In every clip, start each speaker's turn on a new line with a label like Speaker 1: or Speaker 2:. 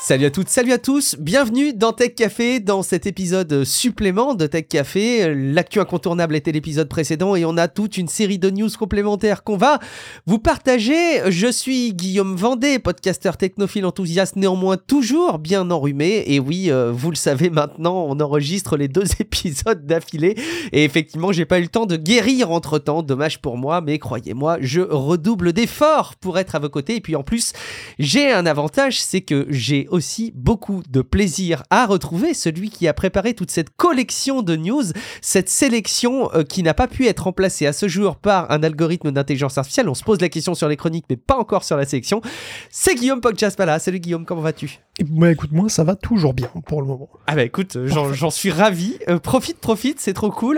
Speaker 1: Salut à toutes, salut à tous, bienvenue dans Tech Café, dans cet épisode supplément de Tech Café. L'actu incontournable était l'épisode précédent et on a toute une série de news complémentaires qu'on va vous partager. Je suis Guillaume Vendée, podcasteur technophile enthousiaste, néanmoins toujours bien enrhumé. Et oui, vous le savez maintenant, on enregistre les 2 épisodes d'affilée. Et effectivement, j'ai pas eu le temps de guérir entre-temps, dommage pour moi, mais croyez-moi, je redouble d'efforts pour être à vos côtés. Et puis en plus, j'ai un avantage, c'est que j'ai aussi beaucoup de plaisir à retrouver celui qui a préparé toute cette collection de news, cette sélection qui n'a pas pu être remplacée à ce jour par un algorithme d'intelligence artificielle. On se pose la question sur les chroniques, mais pas encore sur la sélection. C'est Guillaume Poggiaspala. Salut Guillaume, comment vas-tu ?
Speaker 2: Bah écoute, moi ça va toujours bien pour le moment.
Speaker 1: Ah bah écoute, j'en suis ravi. Profite, c'est trop cool.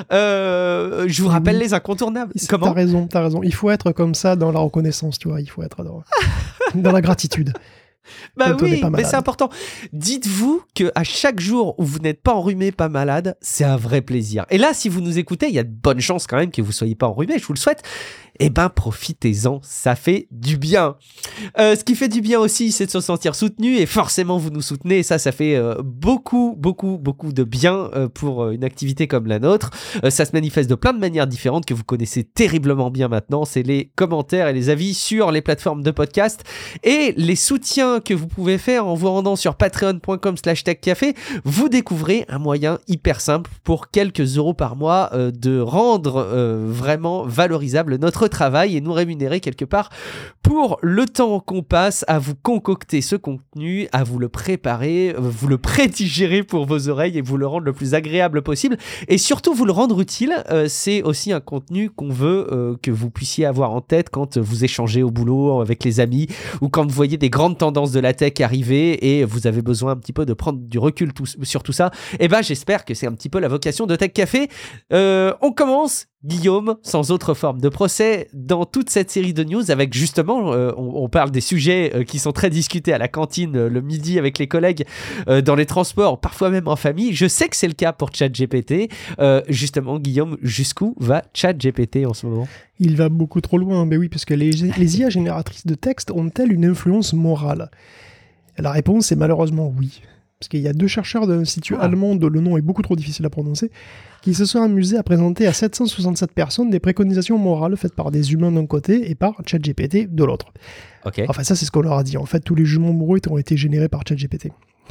Speaker 1: Je vous rappelle les incontournables.
Speaker 2: Comment ? T'as raison. Il faut être comme ça dans la reconnaissance, tu vois. Il faut être dans la gratitude.
Speaker 1: Bah oui, mais c'est important. Dites-vous qu'à chaque jour où vous n'êtes pas enrhumé, pas malade, c'est un vrai plaisir. Et là, si vous nous écoutez, il y a de bonnes chances quand même que vous ne soyez pas enrhumé, je vous le souhaite. Eh ben, profitez-en, ça fait du bien. Ce qui fait du bien aussi, c'est de se sentir soutenu, et forcément, vous nous soutenez, et ça fait beaucoup de bien pour une activité comme la nôtre. Ça se manifeste de plein de manières différentes que vous connaissez terriblement bien maintenant. C'est les commentaires et les avis sur les plateformes de podcast, et les soutiens que vous pouvez faire en vous rendant sur patreon.com/techcafé. Vous découvrez un moyen hyper simple pour quelques euros par mois de rendre vraiment valorisable notre travail et nous rémunérer quelque part pour le temps qu'on passe à vous concocter ce contenu, à vous le préparer, vous le prédigérer pour vos oreilles et vous le rendre le plus agréable possible et surtout vous le rendre utile. C'est aussi un contenu qu'on veut que vous puissiez avoir en tête quand vous échangez au boulot avec les amis ou quand vous voyez des grandes tendances de la tech arriver et vous avez besoin un petit peu de prendre du recul sur tout ça. Et ben j'espère que c'est un petit peu la vocation de Tech Café. On commence, Guillaume, sans autre forme de procès, dans toute cette série de news avec justement, on parle des sujets qui sont très discutés à la cantine le midi avec les collègues, dans les transports, parfois même en famille. Je sais que c'est le cas pour ChatGPT. Justement, Guillaume, jusqu'où va ChatGPT en ce moment ?
Speaker 2: Il va beaucoup trop loin, mais oui, parce que les IA génératrices de texte ont-elles une influence morale ? La réponse est malheureusement oui. Parce qu'il y a 2 chercheurs d'un institut allemand dont le nom est beaucoup trop difficile à prononcer, qui se sont amusés à présenter à 767 personnes des préconisations morales faites par des humains d'un côté et par ChatGPT de l'autre.
Speaker 1: Okay.
Speaker 2: Enfin, ça, c'est ce qu'on leur a dit. En fait, tous les jugements moraux ont été générés par ChatGPT.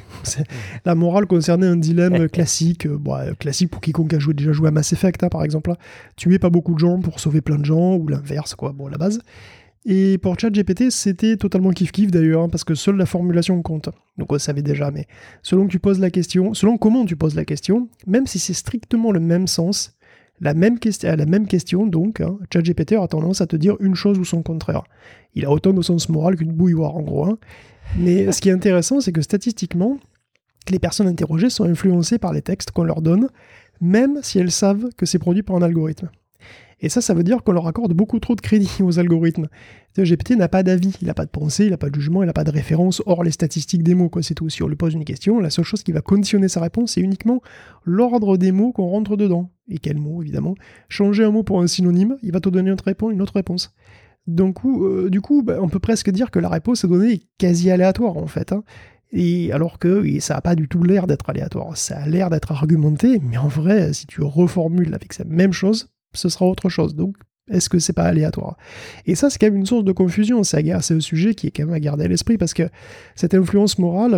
Speaker 2: La morale concernait un dilemme classique, classique pour quiconque a déjà joué à Mass Effect, par exemple. Tuer pas beaucoup de gens pour sauver plein de gens, ou l'inverse, la base. Et pour ChatGPT, c'était totalement kiff-kiff d'ailleurs, parce que seule la formulation compte. Donc on le savait déjà, mais selon comment tu poses la question, même si c'est strictement le même sens, la même question, donc, ChatGPT a tendance à te dire une chose ou son contraire. Il a autant de sens moral qu'une bouilloire, en gros. Mais ce qui est intéressant, c'est que statistiquement, les personnes interrogées sont influencées par les textes qu'on leur donne, même si elles savent que c'est produit par un algorithme. Et ça veut dire qu'on leur accorde beaucoup trop de crédit aux algorithmes. GPT n'a pas d'avis, il n'a pas de pensée, il n'a pas de jugement, il n'a pas de référence, hors les statistiques des mots, c'est tout. Si on lui pose une question, la seule chose qui va conditionner sa réponse, c'est uniquement l'ordre des mots qu'on rentre dedans. Et quels mots, évidemment. Changer un mot pour un synonyme, il va te donner une autre réponse. Donc, du coup, on peut presque dire que la réponse donnée est quasi aléatoire, en fait. Et alors que ça n'a pas du tout l'air d'être aléatoire. Ça a l'air d'être argumenté, mais en vrai, si tu reformules avec cette même chose, ce sera autre chose. Donc, est-ce que c'est pas aléatoire ? Et ça, c'est quand même une source de confusion. C'est un sujet qui est quand même à garder à l'esprit, parce que cette influence morale,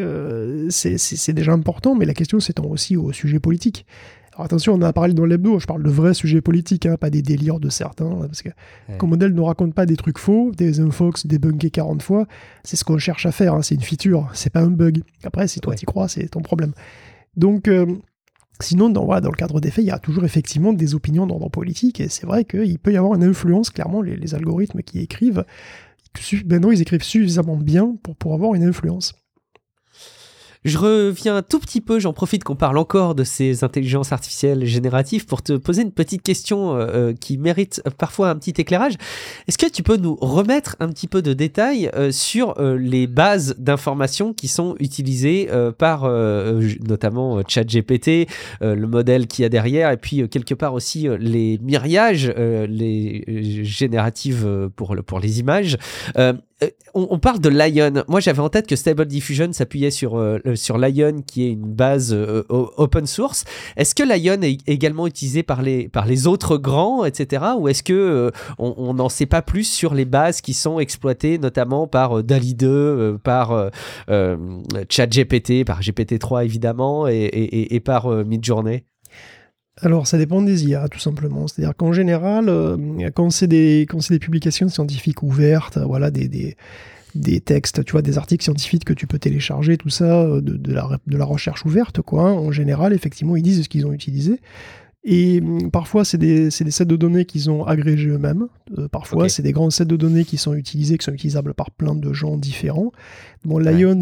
Speaker 2: c'est déjà important, mais la question s'étend aussi au sujet politique. Alors attention, on en a parlé dans l'hebdo, je parle de vrais sujets politiques, pas des délires de certains, parce que comme modèle ne raconte pas des trucs faux, des infox débunkés 40 fois, c'est ce qu'on cherche à faire, c'est une feature, c'est pas un bug. Après, si toi t'y crois, c'est ton problème. Donc... Sinon, dans le cadre des faits, il y a toujours effectivement des opinions d'ordre politique, et c'est vrai qu'il peut y avoir une influence, clairement, les algorithmes qui écrivent, maintenant ils écrivent suffisamment bien pour avoir une influence.
Speaker 1: Je reviens un tout petit peu, j'en profite qu'on parle encore de ces intelligences artificielles génératives pour te poser une petite question qui mérite parfois un petit éclairage. Est-ce que tu peux nous remettre un petit peu de détails sur les bases d'informations qui sont utilisées par notamment ChatGPT, le modèle qu'il y a derrière, et puis quelque part aussi les myriages, les génératives pour les images. on parle de Lion. Moi, j'avais en tête que Stable Diffusion s'appuyait sur Lion, qui est une base open source. Est-ce que Lion est également utilisé par les autres grands, etc. Ou est-ce que on n'en sait pas plus sur les bases qui sont exploitées, notamment par DALL-E 2, par ChatGPT, par GPT-3 évidemment, et par Midjourney?
Speaker 2: Alors, ça dépend des IA, tout simplement. C'est-à-dire qu'en général, quand c'est des publications scientifiques ouvertes, voilà, des textes, tu vois, des articles scientifiques que tu peux télécharger, tout ça, de la recherche ouverte, quoi. En général, effectivement, ils disent ce qu'ils ont utilisé. Et parfois, c'est des sets de données qu'ils ont agrégés eux-mêmes. Parfois, c'est des grands sets de données qui sont utilisés, qui sont utilisables par plein de gens différents. Bon, Lion,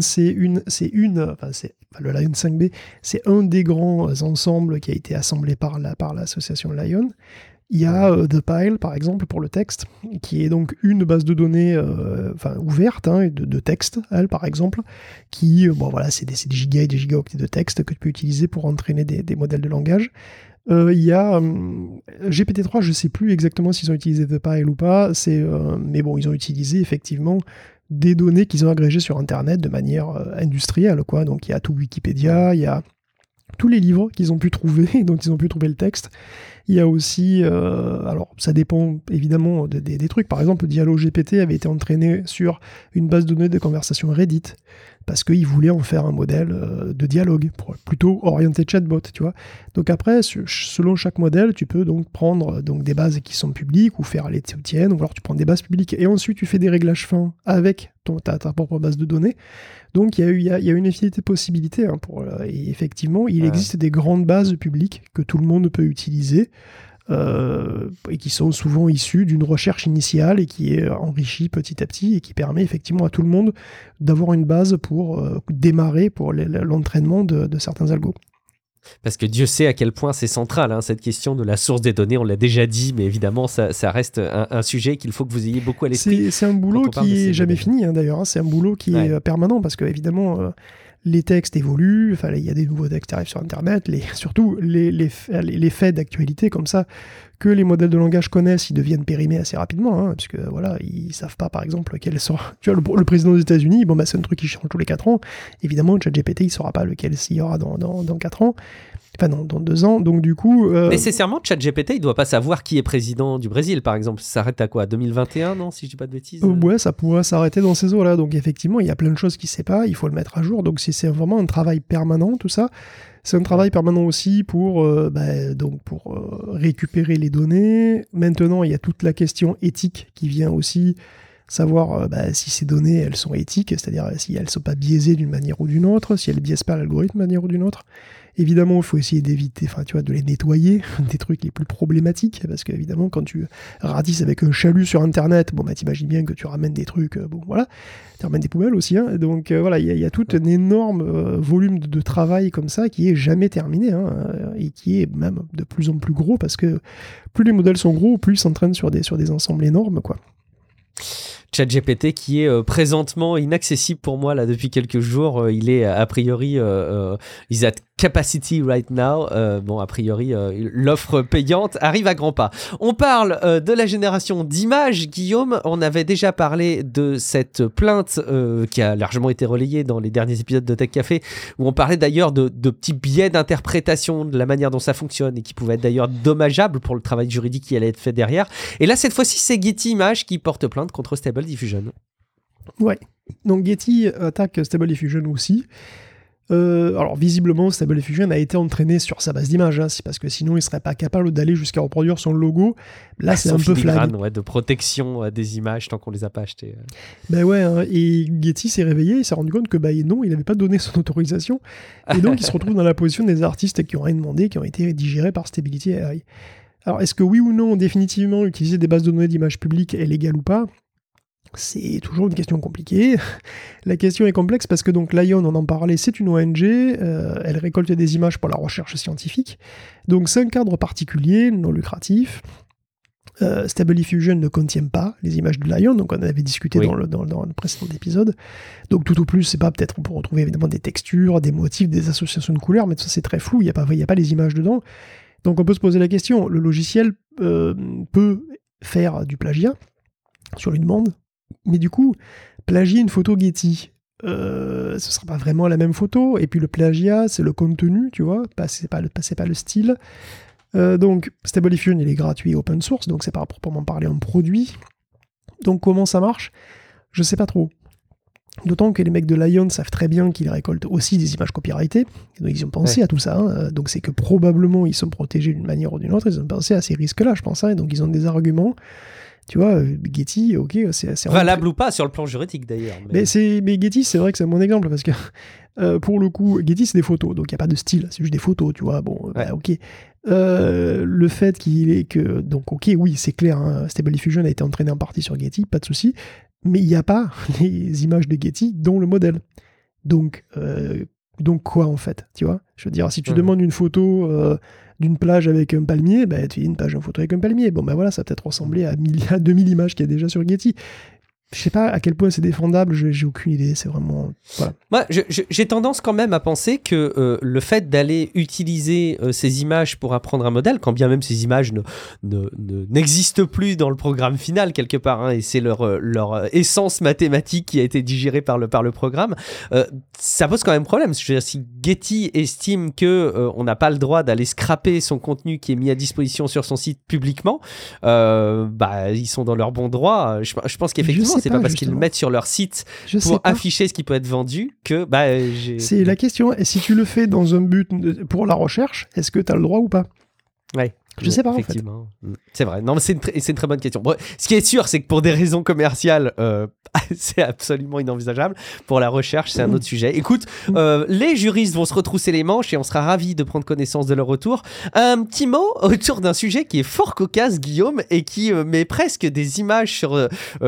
Speaker 2: le Lion 5B, c'est un des grands ensembles qui a été assemblé par l'association Lion. Il y a The Pile, par exemple, pour le texte, qui est donc une base de données ouverte, de texte, elle, par exemple, qui, c'est des gigas et des gigaoctets de texte que tu peux utiliser pour entraîner des modèles de langage. Il y a GPT-3, je ne sais plus exactement s'ils ont utilisé The Pile ou pas, mais bon, ils ont utilisé effectivement des données qu'ils ont agrégées sur Internet de manière industrielle, quoi. Donc il y a tout Wikipédia, il y a tous les livres qu'ils ont pu trouver, dont ils ont pu trouver le texte. Il y a aussi, alors ça dépend évidemment des trucs, par exemple DialoGPT avait été entraîné sur une base de données de conversation Reddit, parce qu'ils voulaient en faire un modèle de dialogue, plutôt orienté chatbot, tu vois. Donc après, selon chaque modèle, tu peux donc prendre des bases qui sont publiques, ou faire les tiennes, ou alors tu prends des bases publiques, et ensuite tu fais des réglages fins avec ta propre base de données. Donc il y a une infinité de possibilités, et effectivement, il existe des grandes bases publiques que tout le monde peut utiliser, et qui sont souvent issues d'une recherche initiale et qui est enrichie petit à petit et qui permet effectivement à tout le monde d'avoir une base pour démarrer pour l'entraînement de certains algos.
Speaker 1: Parce que Dieu sait à quel point c'est central, cette question de la source des données, on l'a déjà dit, mais évidemment ça reste un sujet qu'il faut que vous ayez beaucoup à l'esprit.
Speaker 2: C'est un boulot qui n'est jamais fini d'ailleurs, c'est un boulot qui est permanent, parce que évidemment les textes évoluent, il y a des nouveaux textes qui arrivent sur Internet, surtout les faits d'actualité comme ça, que les modèles de langage connaissent, ils deviennent périmés assez rapidement, parce que voilà, ils savent pas par exemple quel sera. Tu vois, le président des États-Unis, c'est un truc qui change tous les 4 ans. Évidemment, ChatGPT, il saura pas lequel il y aura dans 4 ans. Enfin, non, dans 2 ans, donc du coup...
Speaker 1: Nécessairement, ChatGPT, il doit pas savoir qui est président du Brésil, par exemple. Ça s'arrête à quoi, 2021, non, si je dis pas de bêtises
Speaker 2: Ouais, ça pourrait s'arrêter dans ces eaux-là. Donc effectivement, il y a plein de choses qu'il sait pas, il faut le mettre à jour. Donc c'est vraiment un travail permanent, tout ça. C'est un travail permanent aussi pour récupérer les données. Maintenant, il y a toute la question éthique qui vient aussi, savoir si ces données, elles sont éthiques, c'est-à-dire si elles ne sont pas biaisées d'une manière ou d'une autre, si elles ne biaisent pas l'algorithme d'une manière ou d'une autre. Évidemment, il faut essayer d'éviter, de les nettoyer, des trucs les plus problématiques, parce qu'évidemment, quand tu ratisses avec un chalut sur Internet, t'imagines bien que tu ramènes des trucs, tu ramènes des poubelles aussi, donc il y a tout un énorme volume de travail comme ça qui est jamais terminé, et qui est même de plus en plus gros, parce que plus les modèles sont gros, plus ils s'entraînent sur des ensembles énormes, quoi.
Speaker 1: ChatGPT qui est présentement inaccessible pour moi là depuis quelques jours. Il est a priori is at capacity right now. A priori l'offre payante arrive à grands pas. On parle de la génération d'images, Guillaume. On avait déjà parlé de cette plainte qui a largement été relayée dans les derniers épisodes de Tech Café, où on parlait d'ailleurs de petits biais d'interprétation de la manière dont ça fonctionne, et qui pouvaient être d'ailleurs dommageables pour le travail juridique qui allait être fait derrière. Et là, cette fois-ci, c'est Getty Images qui porte plainte contre Stable Diffusion.
Speaker 2: Ouais, donc Getty attaque Stable Diffusion aussi. Alors visiblement, Stable Diffusion a été entraîné sur sa base d'images, c'est parce que sinon il serait pas capable d'aller jusqu'à reproduire son logo. Là, c'est un peu flag.
Speaker 1: De protection des images tant qu'on les a pas achetées.
Speaker 2: Et Getty s'est réveillé, il s'est rendu compte que non, il n'avait pas donné son autorisation, et donc il se retrouve dans la position des artistes qui ont rien demandé, qui ont été digérés par Stability AI. Alors est-ce que oui ou non, définitivement, utiliser des bases de données d'images publiques est légal ou pas ? C'est toujours une question compliquée. La question est complexe parce que donc Lion, on en parlait, c'est une ONG, elle récolte des images pour la recherche scientifique. Donc c'est un cadre particulier, non lucratif. Stable Diffusion ne contient pas les images de Lion, donc on en avait discuté dans le précédent épisode. Donc tout au plus, c'est pas peut-être, on peut retrouver évidemment des textures, des motifs, des associations de couleurs, mais ça c'est très flou, il n'y a pas les images dedans. Donc on peut se poser la question, le logiciel peut faire du plagiat sur une demande. Mais du coup, plagier une photo Getty. Ce sera pas vraiment la même photo, et puis le plagiat, c'est le contenu, tu vois, c'est pas le style. Donc, Stable Diffusion, il est gratuit open source, donc c'est pas proprement parler un produit. Donc, comment ça marche ? Je sais pas trop. D'autant que les mecs de Lion savent très bien qu'ils récoltent aussi des images copyrightées. Donc ils ont pensé à tout ça. Hein. Donc c'est que probablement ils sont protégés d'une manière ou d'une autre. Ils ont pensé à ces risques-là, je pense. Hein. Donc ils ont des arguments. Tu vois, Getty, ok, c'est
Speaker 1: valable ou pas sur le plan juridique d'ailleurs.
Speaker 2: Mais Getty, c'est vrai que c'est mon exemple parce que pour le coup, Getty c'est des photos, donc il n'y a pas de style, c'est juste des photos, tu vois. Bon, bah, ok. Le fait qu'il est que, donc ok, oui, c'est clair. Hein, Stable Diffusion a été entraîné en partie sur Getty, pas de souci. Mais il n'y a pas les images de Getty dans le modèle. Donc quoi en fait, tu vois ? Je veux dire, si tu demandes une photo d'une plage avec un palmier, bah, tu fais une page en photo avec un palmier. Bon, ben voilà, ça va peut-être ressembler à 2000 images qu'il y a déjà sur Getty. Je sais pas à quel point c'est défendable, j'ai aucune idée, c'est vraiment... Voilà.
Speaker 1: Moi, j'ai tendance quand même à penser que le fait d'aller utiliser ces images pour apprendre un modèle, quand bien même ces images n'existent plus dans le programme final quelque part, hein, et c'est leur essence mathématique qui a été digérée par le programme, ça pose quand même problème. Je veux dire, si Getty estime qu'on n'a pas le droit d'aller scraper son contenu qui est mis à disposition sur son site publiquement, ils sont dans leur bon droit. Je pense qu'effectivement, c'est pas parce qu'ils le mettent sur leur site pour afficher ce qui peut être vendu que...
Speaker 2: C'est la question. Et si tu le fais dans un but pour la recherche, est-ce que tu as le droit ou pas ?
Speaker 1: Ouais.
Speaker 2: Je sais pas,
Speaker 1: effectivement. En fait. C'est vrai. Non, mais c'est une très bonne question. Bon, ce qui est sûr, c'est que pour des raisons commerciales, c'est absolument inenvisageable. Pour la recherche, c'est un autre sujet. Écoute, les juristes vont se retrousser les manches et on sera ravis de prendre connaissance de leur retour. Un petit mot autour d'un sujet qui est fort cocasse, Guillaume, et qui met presque des images sur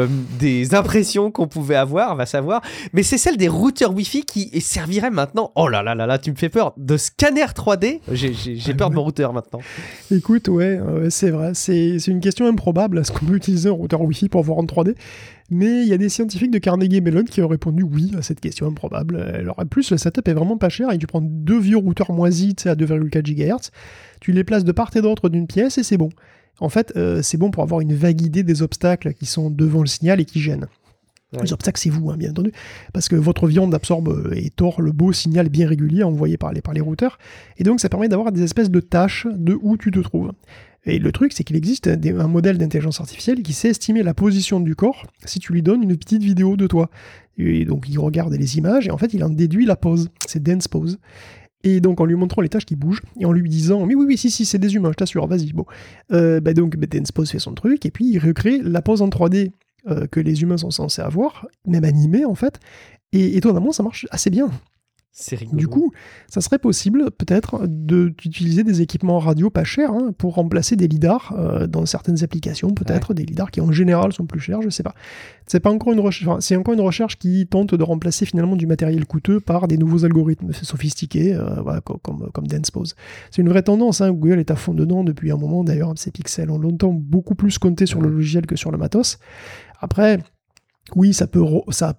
Speaker 1: des impressions qu'on pouvait avoir, va savoir. Mais c'est celle des routeurs Wi-Fi qui serviraient maintenant, oh là là là là, tu me fais peur, de scanner 3D. J'ai peur de mon routeur maintenant.
Speaker 2: Écoute, ouais, c'est vrai. C'est une question improbable. Est-ce qu'on peut utiliser un routeur Wi-Fi pour voir en 3D ? Mais il y a des scientifiques de Carnegie Mellon qui ont répondu oui à cette question improbable. Alors, en plus, le setup est vraiment pas cher et tu prends 2 vieux routeurs moisis à 2,4 GHz, tu les places de part et d'autre d'une pièce et c'est bon. En fait, c'est bon pour avoir une vague idée des obstacles qui sont devant le signal et qui gênent. Ouais. Les obstacles, c'est vous, hein, bien entendu, parce que votre viande absorbe et tord le beau signal bien régulier envoyé par les routeurs, et donc ça permet d'avoir des espèces de tâches de où tu te trouves. Et le truc, c'est qu'il existe un modèle d'intelligence artificielle qui sait estimer la position du corps si tu lui donnes une petite vidéo de toi. Et donc il regarde les images, et en fait il en déduit la pose, c'est dense pose. Et donc en lui montrant les tâches qui bougent, et en lui disant « Oui, si, c'est des humains, je t'assure, vas-y, bon. » Donc dense pose fait son truc, et puis il recrée la pose en 3D que les humains sont censés avoir, même animés en fait, et étonnamment ça marche assez bien.
Speaker 1: C'est rigolo.
Speaker 2: Du coup, ça serait possible peut-être d'utiliser des équipements radio pas chers pour remplacer des lidars dans certaines applications, peut-être des lidars qui en général sont plus chers, je sais pas. C'est pas encore une recherche, c'est encore une recherche qui tente de remplacer finalement du matériel coûteux par des nouveaux algorithmes sophistiqués, comme dense pose. C'est une vraie tendance, hein. Google est à fond dedans depuis un moment. D'ailleurs, ces pixels ont longtemps beaucoup plus compté sur le logiciel que sur le matos. Après, oui, ça peut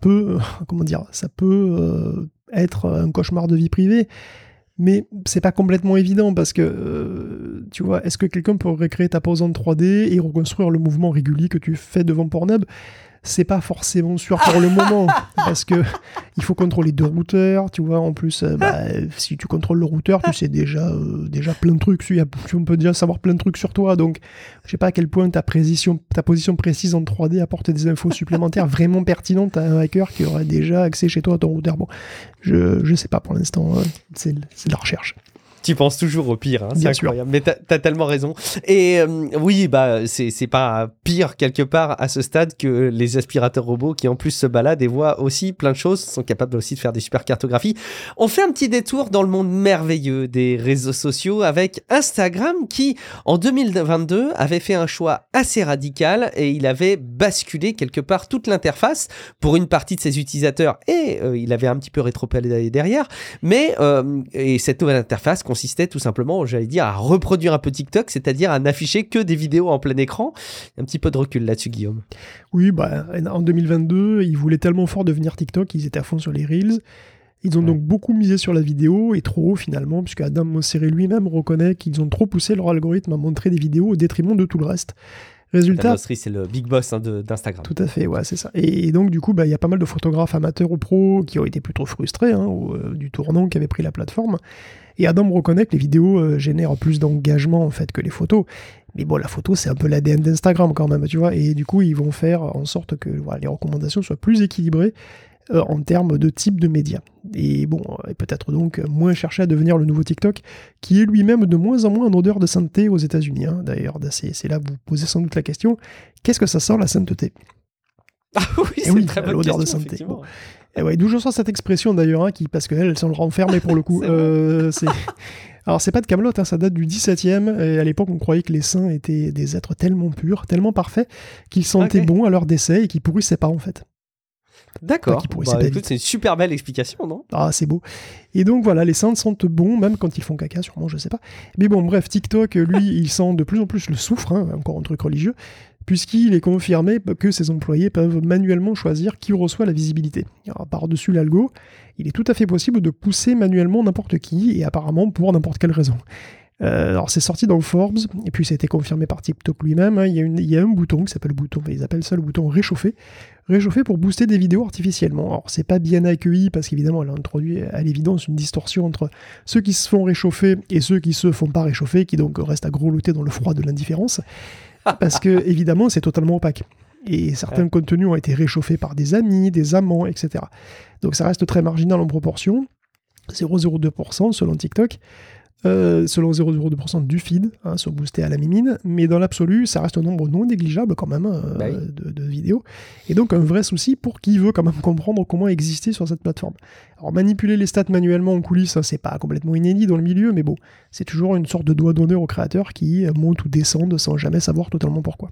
Speaker 2: être un cauchemar de vie privée, mais c'est pas complètement évident parce que, tu vois, est-ce que quelqu'un peut recréer ta pose en 3D et reconstruire le mouvement régulier que tu fais devant Pornhub ? C'est pas forcément sûr pour le moment, parce que il faut contrôler 2 routeurs, tu vois, en plus, si tu contrôles le routeur, tu sais déjà plein de trucs, on peut déjà savoir plein de trucs sur toi, donc je sais pas à quel point ta position précise en 3D apporte des infos supplémentaires vraiment pertinentes à un hacker qui aurait déjà accès chez toi à ton routeur. Bon, je sais pas pour l'instant, c'est de la recherche.
Speaker 1: Tu penses toujours au pire, hein, c'est incroyable. Mais t'as tellement raison. Et oui, c'est pas pire quelque part à ce stade que les aspirateurs robots qui en plus se baladent et voient aussi plein de choses, sont capables aussi de faire des super cartographies. On fait un petit détour dans le monde merveilleux des réseaux sociaux avec Instagram qui, en 2022, avait fait un choix assez radical et il avait basculé quelque part toute l'interface pour une partie de ses utilisateurs et il avait un petit peu rétropédalé derrière. Mais et cette nouvelle interface consistait tout simplement, j'allais dire, à reproduire un peu TikTok, c'est-à-dire à n'afficher que des vidéos en plein écran. Un petit peu de recul là-dessus, Guillaume. Oui,
Speaker 2: en 2022, ils voulaient tellement fort devenir TikTok, ils étaient à fond sur les Reels. Ils ont donc beaucoup misé sur la vidéo, et trop haut finalement, puisque Adam Mosseri lui-même reconnaît qu'ils ont trop poussé leur algorithme à montrer des vidéos au détriment de tout le reste. Résultat,
Speaker 1: Adam Mosseri, c'est le big boss d'Instagram.
Speaker 2: Tout à fait, ouais, c'est ça. Et donc, du coup, il y a pas mal de photographes amateurs ou pros qui ont été plutôt frustrés du tournant qu'avait pris la plateforme. Et Adam reconnaît que les vidéos génèrent plus d'engagement en fait que les photos. Mais bon, la photo, c'est un peu l'ADN d'Instagram quand même, tu vois. Et du coup, ils vont faire en sorte que les recommandations soient plus équilibrées en termes de type de médias. Et bon, et peut-être donc moins chercher à devenir le nouveau TikTok, qui est lui-même de moins en moins en odeur de sainteté aux États-Unis. D'ailleurs, c'est là que vous posez sans doute la question, qu'est-ce que ça sent la sainteté?
Speaker 1: Ah oui, c'est une très bonne
Speaker 2: l'odeur
Speaker 1: question,
Speaker 2: de sainteté. Bon. Et ouais, d'où je sors cette expression d'ailleurs, parce qu'elles sont renfermées pour le coup. Alors c'est pas de Kaamelott, ça date du 17e, et à l'époque on croyait que les saints étaient des êtres tellement purs, tellement parfaits, qu'ils sentaient bon à leur décès et qu'ils pourrissaient pas en fait.
Speaker 1: D'accord, écoute, c'est une super belle explication, non?
Speaker 2: Ah, c'est beau. Et donc voilà, les saints sentent bon, même quand ils font caca, sûrement, je sais pas. Mais bon, bref, TikTok, lui, il sent de plus en plus le soufre, encore un truc religieux, puisqu'il est confirmé que ses employés peuvent manuellement choisir qui reçoit la visibilité. Alors, par-dessus l'algo, il est tout à fait possible de pousser manuellement n'importe qui, et apparemment pour n'importe quelle raison. Alors c'est sorti dans Forbes, et puis ça a été confirmé par TikTok lui-même. Il y a un bouton qui s'appelle le bouton, ils appellent ça le bouton réchauffer pour booster des vidéos artificiellement. Alors c'est pas bien accueilli parce qu'évidemment elle a introduit à l'évidence une distorsion entre ceux qui se font réchauffer et ceux qui se font pas réchauffer, qui donc restent à grelotter dans le froid de l'indifférence, parce que évidemment c'est totalement opaque. Et certains contenus ont été réchauffés par des amis, des amants, etc. Donc ça reste très marginal en proportion, 0,02% selon TikTok. Selon 0,02% du feed, sont boostés à la mimine, mais dans l'absolu, ça reste un nombre non négligeable quand même de vidéos, et donc un vrai souci pour qui veut quand même comprendre comment exister sur cette plateforme. Alors manipuler les stats manuellement en coulisses, c'est pas complètement inédit dans le milieu, mais bon, c'est toujours une sorte de doigt d'honneur aux créateurs qui montent ou descendent sans jamais savoir totalement pourquoi.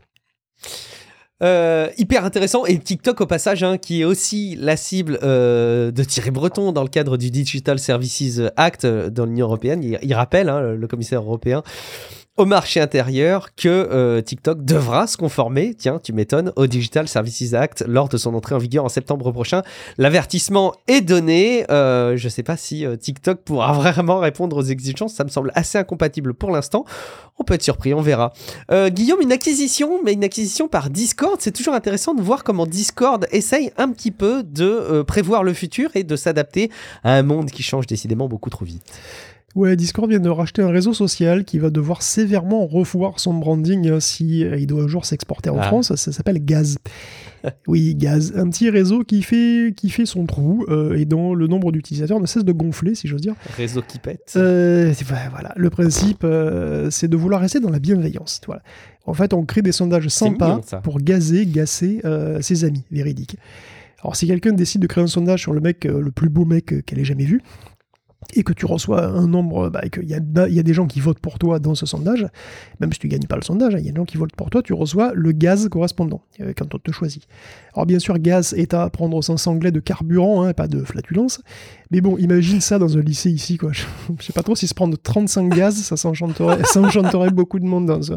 Speaker 1: Hyper intéressant, et TikTok au passage qui est aussi la cible de Thierry Breton dans le cadre du Digital Services Act dans l'Union Européenne. Il rappelle le commissaire européen au marché intérieur que TikTok devra se conformer, tiens tu m'étonnes, au Digital Services Act lors de son entrée en vigueur en septembre prochain. L'avertissement est donné, je sais pas si TikTok pourra vraiment répondre aux exigences, ça me semble assez incompatible pour l'instant. On peut être surpris, on verra. Guillaume, une acquisition par Discord. C'est toujours intéressant de voir comment Discord essaye un petit peu de prévoir le futur et de s'adapter à un monde qui change décidément beaucoup trop vite.
Speaker 2: Ouais, Discord vient de racheter un réseau social qui va devoir sévèrement revoir son branding si il doit un jour s'exporter en France. Ça s'appelle Gaz. Oui, Gaz, un petit réseau qui fait son trou et dont le nombre d'utilisateurs ne cesse de gonfler, si j'ose dire.
Speaker 1: Réseau qui pète.
Speaker 2: Voilà, le principe, c'est de vouloir rester dans la bienveillance. Voilà. En fait, on crée des sondages sympas pour gasser ses amis, véridiques. Alors, si quelqu'un décide de créer un sondage sur le mec, le plus beau mec qu'elle ait jamais vu, et que tu reçois un nombre, et qu'il y a des gens qui votent pour toi dans ce sondage, même si tu gagnes pas le sondage, il y a des gens qui votent pour toi, tu reçois le gaz correspondant quand on te choisit. Alors bien sûr, gaz est à prendre au sens anglais de carburant, pas de flatulence, mais bon, imagine ça dans un lycée ici, quoi. Je sais pas trop si se prendre 35 gaz, ça enchanterait beaucoup de monde dans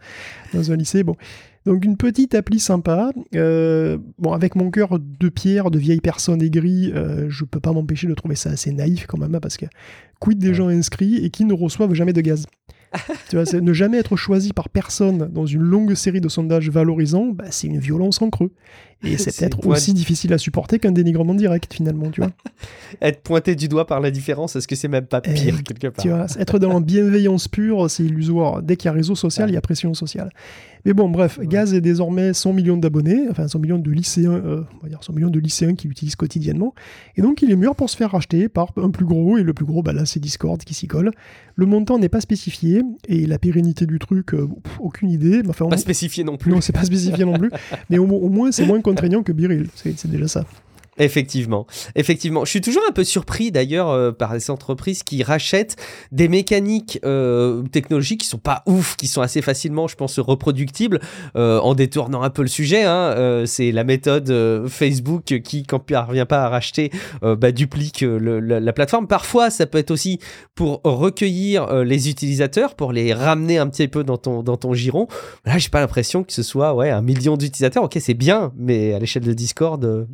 Speaker 2: un lycée, bon. Donc une petite appli sympa, avec mon cœur de pierre, de vieille personne aigrie, je peux pas m'empêcher de trouver ça assez naïf quand même, parce que quid des gens inscrits et qui ne reçoivent jamais de gaz. Tu vois, ne jamais être choisi par personne dans une longue série de sondages valorisants, c'est une violence en creux. Et c'est peut-être aussi difficile à supporter qu'un dénigrement direct, finalement, tu vois.
Speaker 1: Être pointé du doigt par la différence, est-ce que c'est même pas pire, quelque part?
Speaker 2: Tu vois, être dans la bienveillance pure, c'est illusoire. Dès qu'il y a réseau social, il y a pression sociale. Mais bon, bref, Gaz est désormais 100 millions d'abonnés, enfin 100 millions de lycéens, on va dire 100 millions de lycéens qui l'utilisent quotidiennement. Et donc, il est mûr pour se faire racheter par un plus gros, et le plus gros, là, c'est Discord qui s'y colle. Le montant n'est pas spécifié, et la pérennité du truc, aucune idée. Enfin,
Speaker 1: pas spécifié non plus.
Speaker 2: Non, c'est pas spécifié non plus. Mais au moins, c'est moins contraignant que Biril. C'est déjà ça.
Speaker 1: Effectivement. Je suis toujours un peu surpris d'ailleurs par ces entreprises qui rachètent des mécaniques technologiques qui sont pas ouf, qui sont assez facilement, je pense, reproductibles en détournant un peu le sujet. C'est la méthode Facebook qui, quand il ne parvient pas à racheter, duplique la plateforme. Parfois, ça peut être aussi pour recueillir les utilisateurs, pour les ramener un petit peu dans ton giron. Là, j'ai pas l'impression que ce soit 1 million d'utilisateurs. Ok, c'est bien, mais à l'échelle de Discord, bon.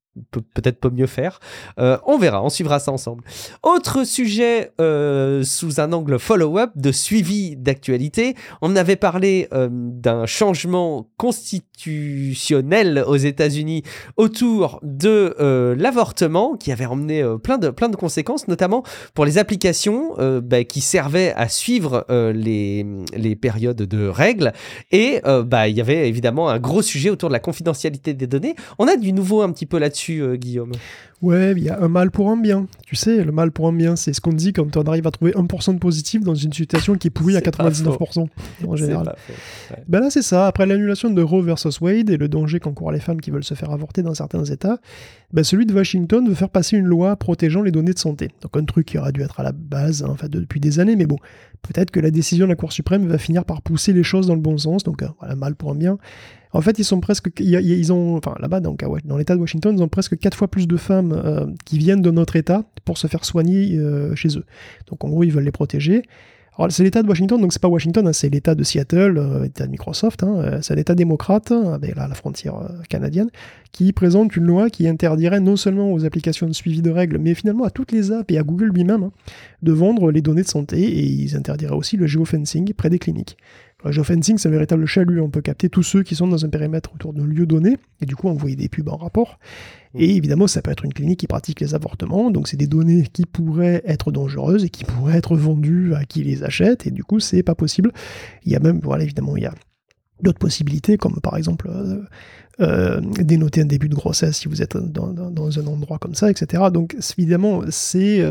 Speaker 1: peut-être pas mieux faire. On verra, on suivra ça ensemble. Autre sujet sous un angle follow-up de suivi d'actualité. On avait parlé d'un changement constitutionnel aux États-Unis autour de l'avortement qui avait emmené plein de conséquences, notamment pour les applications qui servaient à suivre les périodes de règles. Et il y avait évidemment un gros sujet autour de la confidentialité des données. On a du nouveau un petit peu là-dessus, Guillaume.
Speaker 2: Ouais, il y a un mal pour un bien. Tu sais, le mal pour un bien, c'est ce qu'on dit quand on arrive à trouver 1% de positif dans une situation qui est pourrie à 99% en général. Ouais. Ben là, c'est ça. Après l'annulation de Roe versus Wade et le danger qu'encourent les femmes qui veulent se faire avorter dans certains États, celui de Washington veut faire passer une loi protégeant les données de santé. Donc un truc qui aurait dû être à la base depuis des années, mais bon, peut-être que la décision de la Cour suprême va finir par pousser les choses dans le bon sens. Donc voilà, mal pour un bien. En fait, là-bas, donc, dans l'État de Washington, ils ont presque 4 fois plus de femmes qui viennent de notre État pour se faire soigner chez eux. Donc, en gros, ils veulent les protéger. Alors, c'est l'État de Washington, donc c'est pas Washington, hein, c'est l'État de Seattle, l'État de Microsoft, c'est un État démocrate, avec la frontière canadienne, qui présente une loi qui interdirait non seulement aux applications de suivi de règles, mais finalement à toutes les apps et à Google lui-même, de vendre les données de santé, et ils interdiraient aussi le geofencing près des cliniques. Le geofencing, c'est un véritable chalut. On peut capter tous ceux qui sont dans un périmètre autour d'un lieu donné, et du coup envoyer des pubs en rapport. Et évidemment, ça peut être une clinique qui pratique les avortements, donc c'est des données qui pourraient être dangereuses et qui pourraient être vendues à qui les achète, et du coup, c'est pas possible. Il y a même, évidemment, il y a d'autres possibilités, comme par exemple dénoter un début de grossesse si vous êtes dans un endroit comme ça, etc. Donc évidemment, c'est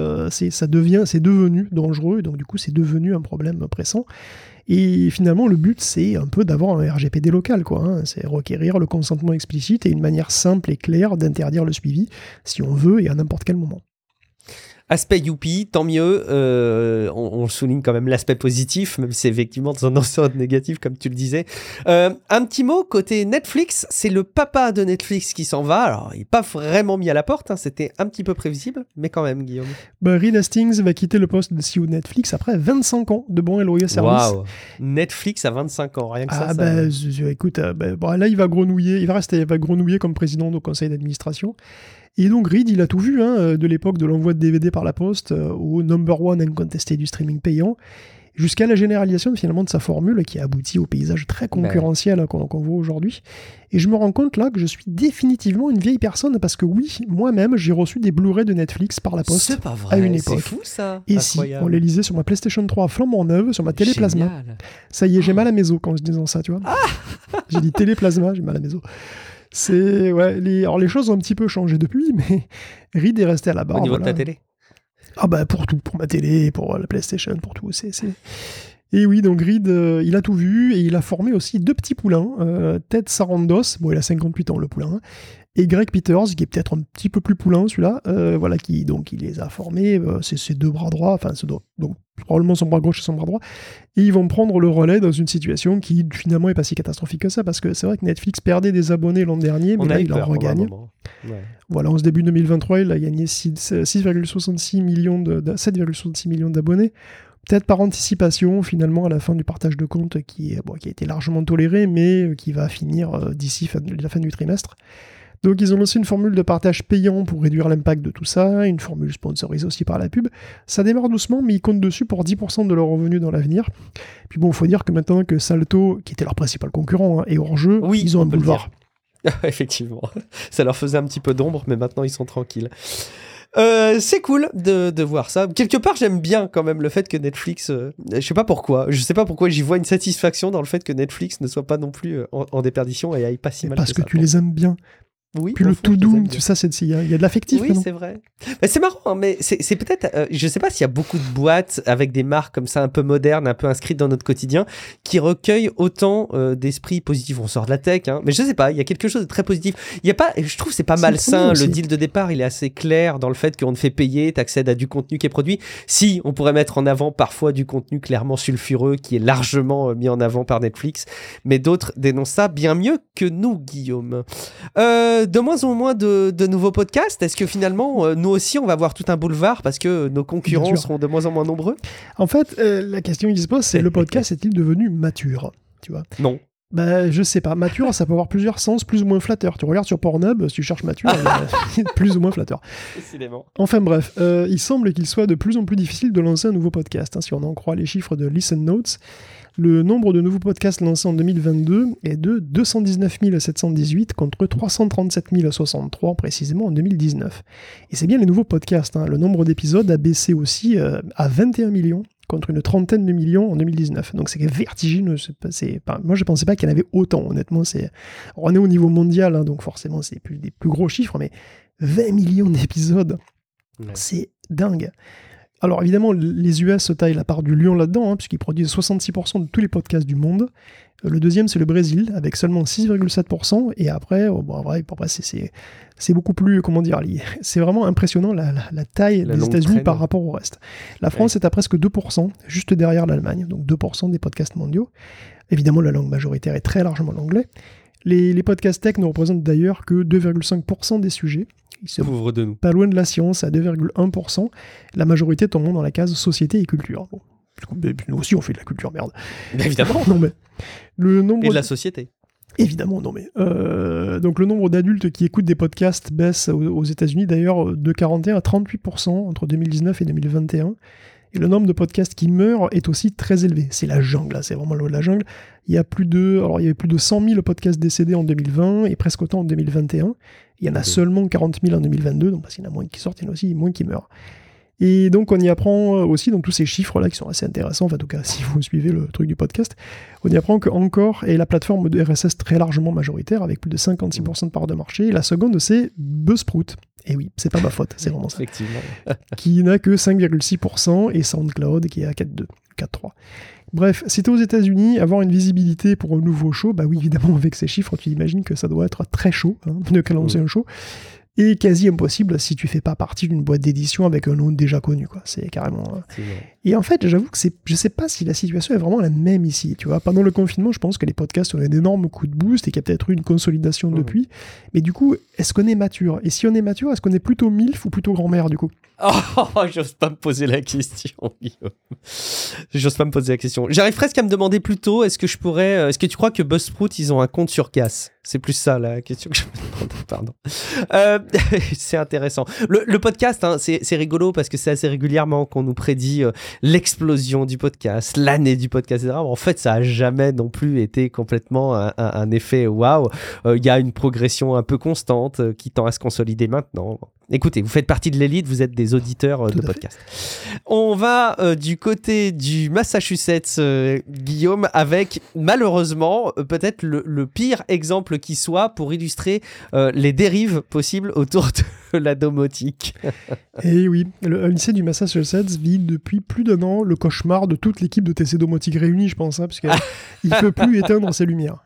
Speaker 2: devenu dangereux, donc du coup, c'est devenu un problème pressant. Et finalement, le but, c'est un peu d'avoir un RGPD local, quoi. C'est requérir le consentement explicite et une manière simple et claire d'interdire le suivi, si on veut, et à n'importe quel moment.
Speaker 1: Aspect youpi, tant mieux. On souligne quand même l'aspect positif, même si c'est effectivement dans un ensemble négatif, comme tu le disais. Un petit mot côté Netflix, c'est le papa de Netflix qui s'en va. Alors, il n'est pas vraiment mis à la porte, c'était un petit peu prévisible, mais quand même, Guillaume.
Speaker 2: Reed Hastings va quitter le poste de CEO de Netflix après 25 ans de bons et loyaux services.
Speaker 1: Waouh, Netflix à 25 ans, rien que ça.
Speaker 2: Écoute, là, il va grenouiller, il va grenouiller comme président du conseil d'administration. Et donc Reed, il a tout vu, de l'époque de l'envoi de DVD par la poste au number one incontesté du streaming payant, jusqu'à la généralisation finalement de sa formule qui a abouti au paysage très concurrentiel qu'on voit aujourd'hui. Et je me rends compte là que je suis définitivement une vieille personne parce que oui, moi-même, j'ai reçu des Blu-ray de Netflix par la poste.
Speaker 1: C'est pas vrai,
Speaker 2: à une époque.
Speaker 1: C'est fou ça.
Speaker 2: Et incroyable. Si, on les lisait sur ma PlayStation 3 flambant neuve, sur ma téléplasma.
Speaker 1: Génial.
Speaker 2: Ça y est, j'ai mal à mes os quand je dis ça, tu vois. J'ai dit téléplasma, j'ai mal à mes os. Les choses ont un petit peu changé depuis, mais Reed est resté à la barre.
Speaker 1: Au niveau de ta télé.
Speaker 2: Pour tout, pour ma télé, pour la PlayStation, pour tout. Et oui, donc Reed, il a tout vu et il a formé aussi 2 petits poulains, Ted Sarandos, il a 58 ans le poulain, et Greg Peters, qui est peut-être un petit peu plus poulain celui-là, qui il les a formés, c'est ses 2 bras droits, donc probablement son bras gauche et son bras droit, et ils vont prendre le relais dans une situation qui finalement est pas si catastrophique que ça, parce que c'est vrai que Netflix perdait des abonnés l'an dernier, mais là il en regagne. Ouais. Voilà, en ce début 2023, il a gagné 7,66 millions d'abonnés. Peut-être par anticipation, finalement, à la fin du partage de compte qui a été largement toléré, mais qui va finir d'ici la fin du trimestre. Donc ils ont lancé une formule de partage payant pour réduire l'impact de tout ça, une formule sponsorisée aussi par la pub. Ça démarre doucement, mais ils comptent dessus pour 10% de leurs revenus dans l'avenir. Puis bon, il faut dire que maintenant que Salto, qui était leur principal concurrent, est hors jeu, ils ont un boulevard.
Speaker 1: Effectivement, ça leur faisait un petit peu d'ombre, mais maintenant ils sont tranquilles. C'est cool de voir ça. Quelque part, j'aime bien quand même le fait que Netflix... je sais pas pourquoi j'y vois une satisfaction dans le fait que Netflix ne soit pas non plus en déperdition et aille pas si mal
Speaker 2: parce que tu les aimes bien.
Speaker 1: Oui,
Speaker 2: puis le To Doom, tu sais, il y a de l'affectif.
Speaker 1: Oui, c'est vrai. C'est marrant, mais c'est peut-être... je sais pas s'il y a beaucoup de boîtes avec des marques comme ça un peu modernes, un peu inscrites dans notre quotidien, qui recueillent autant d'esprit positif. On sort de la tech, mais je sais pas, il y a quelque chose de très positif. Il y a pas, je trouve que c'est pas malsain. Le deal de départ, il est assez clair dans le fait qu'on te fait payer, t'accèdes à du contenu qui est produit. Si, on pourrait mettre en avant parfois du contenu clairement sulfureux qui est largement mis en avant par Netflix, mais d'autres dénoncent ça bien mieux que nous, Guillaume. De moins en moins de nouveaux podcasts. Est-ce que finalement, nous aussi, on va avoir tout un boulevard parce que nos concurrents seront de moins en moins nombreux ?
Speaker 2: En fait, la question qui se pose, c'est le podcast est-il devenu mature ? Tu vois ?
Speaker 1: Non.
Speaker 2: Bah, je sais pas. Mature, ça peut avoir plusieurs sens, plus ou moins flatteur. Tu regardes sur Pornhub, si tu cherches mature, plus ou moins flatteur.
Speaker 1: Décidément.
Speaker 2: Enfin bref, il semble qu'il soit de plus en plus difficile de lancer un nouveau podcast. Si on en croit les chiffres de Listen Notes, le nombre de nouveaux podcasts lancés en 2022 est de 219 718 contre 337 063 précisément en 2019. Et c'est bien les nouveaux podcasts. Le nombre d'épisodes a baissé aussi à 21 millions. Contre une trentaine de millions en 2019. Donc c'est vertigineux. Moi, je ne pensais pas qu'il y en avait autant, honnêtement. On est au niveau mondial, donc forcément, c'est des plus gros chiffres, mais 20 millions d'épisodes, c'est dingue. Alors évidemment, les US se taillent la part du lion là-dedans, puisqu'ils produisent 66% de tous les podcasts du monde. Le deuxième, c'est le Brésil, avec seulement 6,7%. Et après, c'est beaucoup plus, c'est vraiment impressionnant la taille des États-Unis par rapport au reste. La France est à presque 2%, juste derrière l'Allemagne, donc 2% des podcasts mondiaux. Évidemment, la langue majoritaire est très largement l'anglais. Les podcasts tech ne représentent d'ailleurs que 2,5% des sujets. Ils sont pas loin de la science, à 2,1%. La majorité tombant dans la case société et culture. Bon. Nous aussi, on fait de la culture, merde.
Speaker 1: Mais évidemment.
Speaker 2: Non, mais le nombre
Speaker 1: et de la société.
Speaker 2: Évidemment, non mais... donc le nombre d'adultes qui écoutent des podcasts baisse aux États-Unis, d'ailleurs, de 41 à 38% entre 2019 et 2021. Et le nombre de podcasts qui meurent est aussi très élevé. C'est la jungle, là, c'est vraiment la jungle. Il y avait plus de 100 000 podcasts décédés en 2020 et presque autant en 2021. Il y en a seulement 40 000 en 2022, donc parce qu'il y en a moins qui sortent, il y en a aussi moins qui meurent. Et donc on y apprend aussi dans tous ces chiffres-là qui sont assez intéressants, enfin en tout cas si vous suivez le truc du podcast, on y apprend que Anchor est la plateforme de RSS très largement majoritaire avec plus de 56% de part de marché. Et la seconde c'est Buzzsprout. Et oui, c'est pas ma faute, c'est vraiment ça.
Speaker 1: Effectivement.
Speaker 2: Qui n'a que 5,6% et SoundCloud qui est à 4,2, 4,3. Bref, si t'es aux États-Unis, avoir une visibilité pour un nouveau show, bah oui, évidemment, avec ces chiffres, tu imagines que ça doit être très chaud de lancer un show. Et quasi impossible si tu fais pas partie d'une boîte d'édition avec un nom déjà connu, quoi. C'est carrément... Et en fait, j'avoue que je sais pas si la situation est vraiment la même ici, tu vois. Pendant le confinement, je pense que les podcasts ont eu un énorme coup de boost et qu'il y a peut-être eu une consolidation depuis. Mais du coup, est-ce qu'on est mature ? Et si on est mature, est-ce qu'on est plutôt MILF ou plutôt grand-mère, du coup ?
Speaker 1: Oh, j'ose pas me poser la question, Guillaume. J'ose pas me poser la question. J'arrive presque à me demander plutôt, est-ce que tu crois que Buzzsprout, ils ont un compte sur Gas ? C'est plus ça la question que je me demande, pardon. C'est intéressant. Le podcast, c'est rigolo parce que c'est assez régulièrement qu'on nous prédit l'explosion du podcast, l'année du podcast, etc. En fait, ça a jamais non plus été complètement un effet waouh. Il y a une progression un peu constante qui tend à se consolider maintenant. Écoutez, vous faites partie de l'élite, vous êtes des auditeurs de podcast. On va du côté du Massachusetts, Guillaume, avec malheureusement peut-être le pire exemple qui soit pour illustrer les dérives possibles autour de la domotique.
Speaker 2: Et oui, le lycée du Massachusetts vit depuis plus d'1 an le cauchemar de toute l'équipe de TC Domotique réunie, je pense, parce qu'il ne peut plus éteindre ses lumières.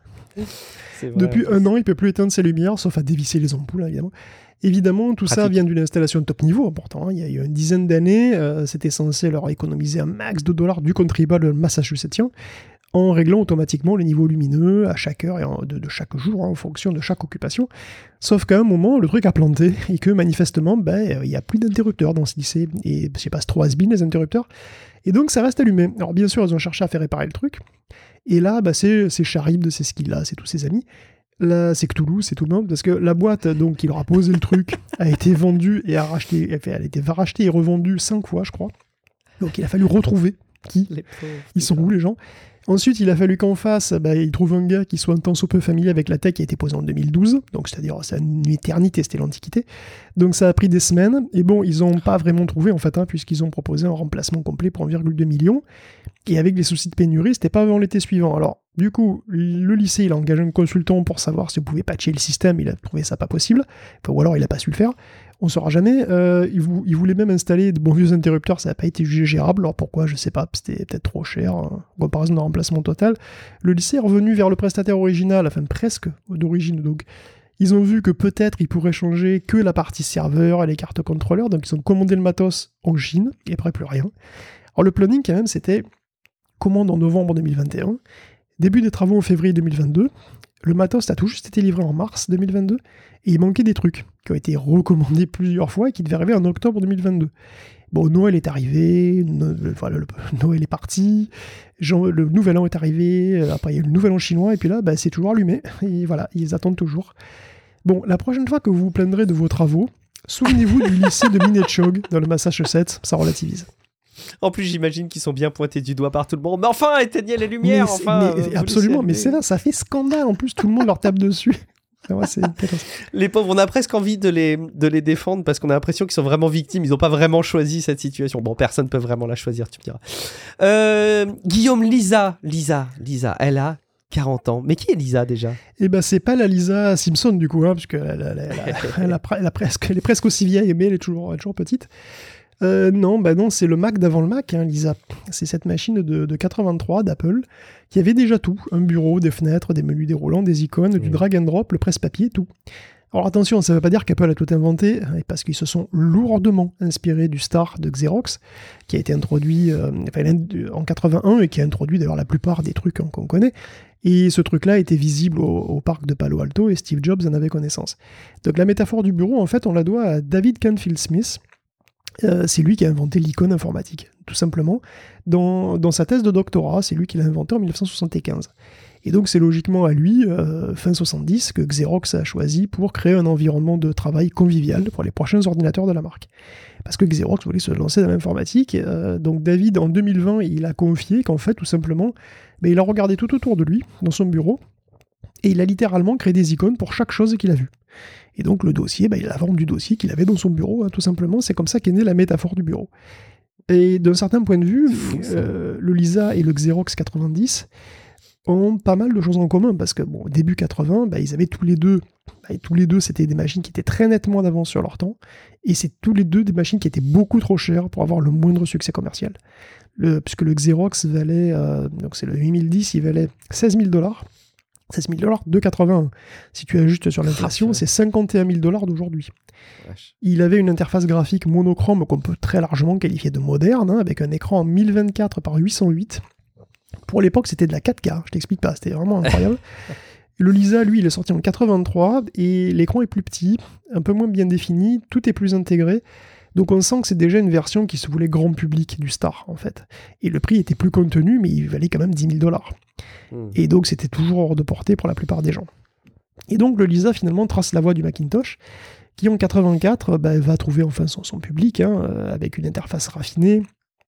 Speaker 2: Depuis 1 an, il ne peut plus éteindre ses lumières, sauf à dévisser les ampoules, évidemment. Évidemment, tout ça vient d'une installation de top niveau, pourtant. Il y a eu une dizaine d'années, c'était censé leur économiser un max de dollars du contribuable massachusettien, en réglant automatiquement les niveaux lumineux à chaque heure de chaque jour, en fonction de chaque occupation. Sauf qu'à un moment, le truc a planté, et que manifestement, il n'y a plus d'interrupteurs dans ce lycée. Et je sais pas, c'est trop has-been les interrupteurs. Et donc ça reste allumé. Alors bien sûr, ils ont cherché à faire réparer le truc. Et là, c'est Charib, c'est Skilla, c'est tous ses amis. Là, c'est Cthulhu, c'est tout le monde, parce que la boîte donc, qui leur a posé le truc a été vendue et elle a été rachetée et revendue 5 fois, je crois. Donc il a fallu retrouver qui. Ils sont où les gens ? Ensuite, il a fallu qu'en face, ils trouvent un gars qui soit un tant soit peu familier avec la tech qui a été posée en 2012. Donc, c'est-à-dire, c'est une éternité, c'était l'Antiquité. Donc, ça a pris des semaines. Et bon, ils n'ont pas vraiment trouvé, en fait, puisqu'ils ont proposé un remplacement complet pour 1,2 million. Et avec les soucis de pénurie, c'était pas avant l'été suivant. Alors, du coup, le lycée, il a engagé un consultant pour savoir si on pouvait patcher le système. Il a trouvé ça pas possible. Enfin, ou alors, il n'a pas su le faire. On ne saura jamais. Il voulait même installer de bons vieux interrupteurs. Ça n'a pas été jugé gérable. Alors pourquoi ? Je ne sais pas. C'était peut-être trop cher. En comparaison de remplacement total. Le lycée est revenu vers le prestataire original, enfin presque d'origine. Donc, ils ont vu que peut-être ils pourraient changer que la partie serveur et les cartes contrôleurs. Donc, ils ont commandé le matos en Chine. Et après, plus rien. Alors, le planning, quand même, c'était commande en novembre 2021. Début des travaux en février 2022. Le matos a tout juste été livré en mars 2022 et il manquait des trucs qui ont été recommandés plusieurs fois et qui devaient arriver en octobre 2022. Bon, Noël est arrivé, Noël est parti, le Nouvel An est arrivé, après il y a eu le Nouvel An chinois, et puis là, c'est toujours allumé, et voilà, ils attendent toujours. Bon, la prochaine fois que vous vous plaindrez de vos travaux, souvenez-vous du lycée de Minnetonka dans le Massachusetts, ça relativise.
Speaker 1: En plus, j'imagine qu'ils sont bien pointés du doigt par tout le monde. Mais enfin, éteignez les lumières,
Speaker 2: absolument, mais c'est là, ça fait scandale, en plus, tout le monde leur tape dessus. Ouais,
Speaker 1: les pauvres, on a presque envie de les défendre parce qu'on a l'impression qu'ils sont vraiment victimes. Ils n'ont pas vraiment choisi cette situation. Bon, personne ne peut vraiment la choisir, tu me diras. Guillaume, Lisa, elle a 40 ans. Mais qui est Lisa déjà ?
Speaker 2: Eh ben, c'est pas la Lisa Simpson du coup, parce qu'elle est presque aussi vieille, mais elle est toujours petite. Non, c'est le Mac d'avant le Mac, Lisa. C'est cette machine de 83 d'Apple qui avait déjà tout. Un bureau, des fenêtres, des menus déroulants, des icônes, du drag and drop, le presse-papier, tout. Alors attention, ça ne veut pas dire qu'Apple a tout inventé, parce qu'ils se sont lourdement inspirés du Star de Xerox, qui a été introduit en 81 et qui a introduit d'ailleurs la plupart des trucs qu'on connaît. Et ce truc-là était visible au parc de Palo Alto et Steve Jobs en avait connaissance. Donc la métaphore du bureau, en fait, on la doit à David Canfield Smith. C'est lui qui a inventé l'icône informatique, tout simplement. Dans sa thèse de doctorat, c'est lui qui l'a inventé en 1975. Et donc c'est logiquement à lui, fin 70, que Xerox a choisi pour créer un environnement de travail convivial pour les prochains ordinateurs de la marque. Parce que Xerox voulait se lancer dans l'informatique. Donc David, en 2020, il a confié qu'en fait, tout simplement, il a regardé tout autour de lui, dans son bureau, et il a littéralement créé des icônes pour chaque chose qu'il a vue. Et donc le dossier, il a la forme du dossier qu'il avait dans son bureau, tout simplement. C'est comme ça qu'est née la métaphore du bureau. Et d'un certain point de vue, le Lisa et le Xerox 90 ont pas mal de choses en commun, parce que début 80, ils avaient tous les deux, c'était des machines qui étaient très nettement d'avance sur leur temps, et c'est tous les deux des machines qui étaient beaucoup trop chères pour avoir le moindre succès commercial. Puisque le Xerox valait, donc c'est le 8010, il valait $16 000. $16 000 de 81. Si tu ajustes sur l'inflation, c'est $51 000 d'aujourd'hui. Wesh. Il avait une interface graphique monochrome qu'on peut très largement qualifier de moderne, avec un écran 1024 par 808. Pour l'époque, c'était de la 4K, je t'explique pas, c'était vraiment incroyable. Le Lisa, lui, il est sorti en 83 et l'écran est plus petit, un peu moins bien défini, tout est plus intégré. Donc on sent que c'est déjà une version qui se voulait grand public du Star, en fait. Et le prix était plus contenu, mais il valait quand même $10 000. Et donc c'était toujours hors de portée pour la plupart des gens. Et donc le Lisa, finalement, trace la voie du Macintosh, qui en 84 va trouver enfin son public, avec une interface raffinée.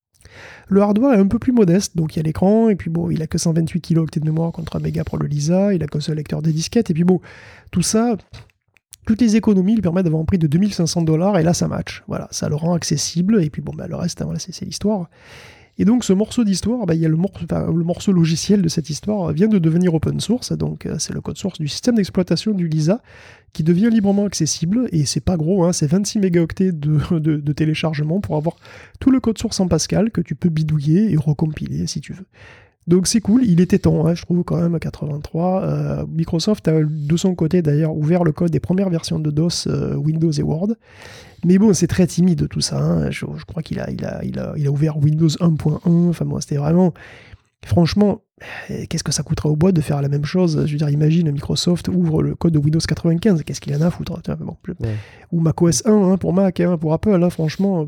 Speaker 2: Le hardware est un peu plus modeste, donc il y a l'écran, et puis il a que 128 kilo-octets de mémoire contre 1 méga pour le Lisa, il a qu'un seul lecteur de disquette, et puis tout ça... Toutes les économies lui permettent d'avoir un prix de $2 500, et là ça match. Voilà, ça le rend accessible, et puis le reste, c'est l'histoire. Et donc ce morceau d'histoire, il y a le morceau logiciel de cette histoire vient de devenir open source, donc c'est le code source du système d'exploitation du Lisa, qui devient librement accessible, et c'est pas gros, c'est 26 mégaoctets de téléchargement pour avoir tout le code source en Pascal que tu peux bidouiller et recompiler si tu veux. Donc c'est cool, il était temps, je trouve quand même, à 83. Microsoft a de son côté d'ailleurs ouvert le code des premières versions de DOS, Windows et Word. Mais c'est très timide tout ça. Je crois qu'il a ouvert Windows 1.1. Enfin c'était vraiment... Franchement, qu'est-ce que ça coûterait aux boîtes de faire la même chose ? Je veux dire, imagine, Microsoft ouvre le code de Windows 95, qu'est-ce qu'il en a à foutre ? Ou macOS 1 pour Mac, pour Apple, franchement...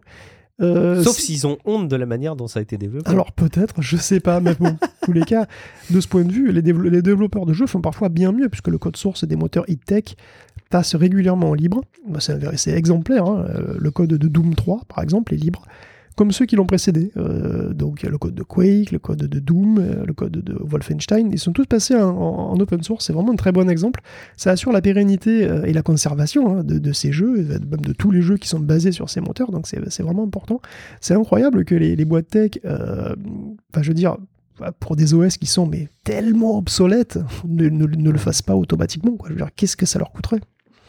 Speaker 1: Sauf s'ils ont honte de la manière dont ça a été développé.
Speaker 2: Alors peut-être, je sais pas, mais en tous les cas, de ce point de vue, les développeurs de jeux font parfois bien mieux, puisque le code source des moteurs high-tech passe régulièrement en libre. C'est exemplaire, le code de Doom 3, par exemple, est libre, comme ceux qui l'ont précédé. Donc il y a le code de Quake, le code de Doom, le code de Wolfenstein, ils sont tous passés en open source, c'est vraiment un très bon exemple. Ça assure la pérennité et la conservation de ces jeux, même de tous les jeux qui sont basés sur ces moteurs, donc c'est vraiment important. C'est incroyable que les boîtes tech, je veux dire, pour des OS qui sont tellement obsolètes, ne le fassent pas automatiquement, quoi. Je veux dire, qu'est-ce que ça leur coûterait ?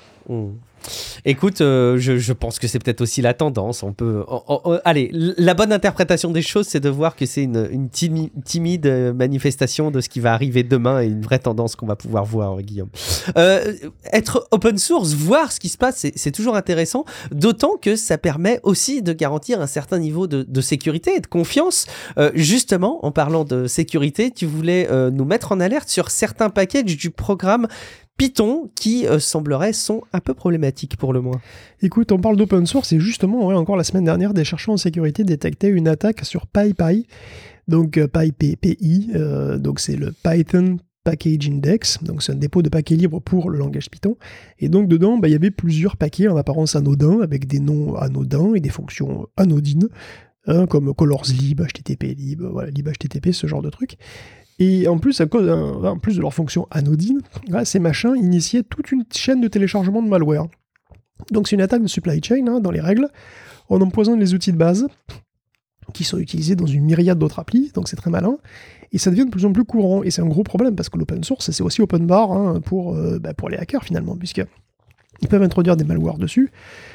Speaker 1: Écoute, je pense que c'est peut-être aussi la tendance. On peut, allez, la bonne interprétation des choses, c'est de voir que c'est une timide manifestation de ce qui va arriver demain et une vraie tendance qu'on va pouvoir voir, Guillaume. Être open source, voir ce qui se passe, c'est toujours intéressant, d'autant que ça permet aussi de garantir un certain niveau de sécurité et de confiance. Justement, en parlant de sécurité, tu voulais nous mettre en alerte sur certains packages du programme Python qui sont un peu problématiques pour le moins.
Speaker 2: Écoute, on parle d'open source et justement, encore la semaine dernière, des chercheurs en sécurité détectaient une attaque sur PyPy. Donc PyPI, donc c'est le Python Package Index, donc c'est un dépôt de paquets libres pour le langage Python. Et donc dedans, il y avait plusieurs paquets en apparence anodins, avec des noms anodins et des fonctions anodines, comme colors-lib, http-lib, lib-http, ce genre de trucs. Et en plus, en plus de leurs fonctions anodines, ces machins initiaient toute une chaîne de téléchargement de malware. Donc c'est une attaque de supply chain, dans les règles. On empoisonne les outils de base, qui sont utilisés dans une myriade d'autres applis, donc c'est très malin. Et ça devient de plus en plus courant, et c'est un gros problème, parce que l'open source, c'est aussi open bar pour les hackers, finalement, puisqu'ils peuvent introduire des malwares dessus,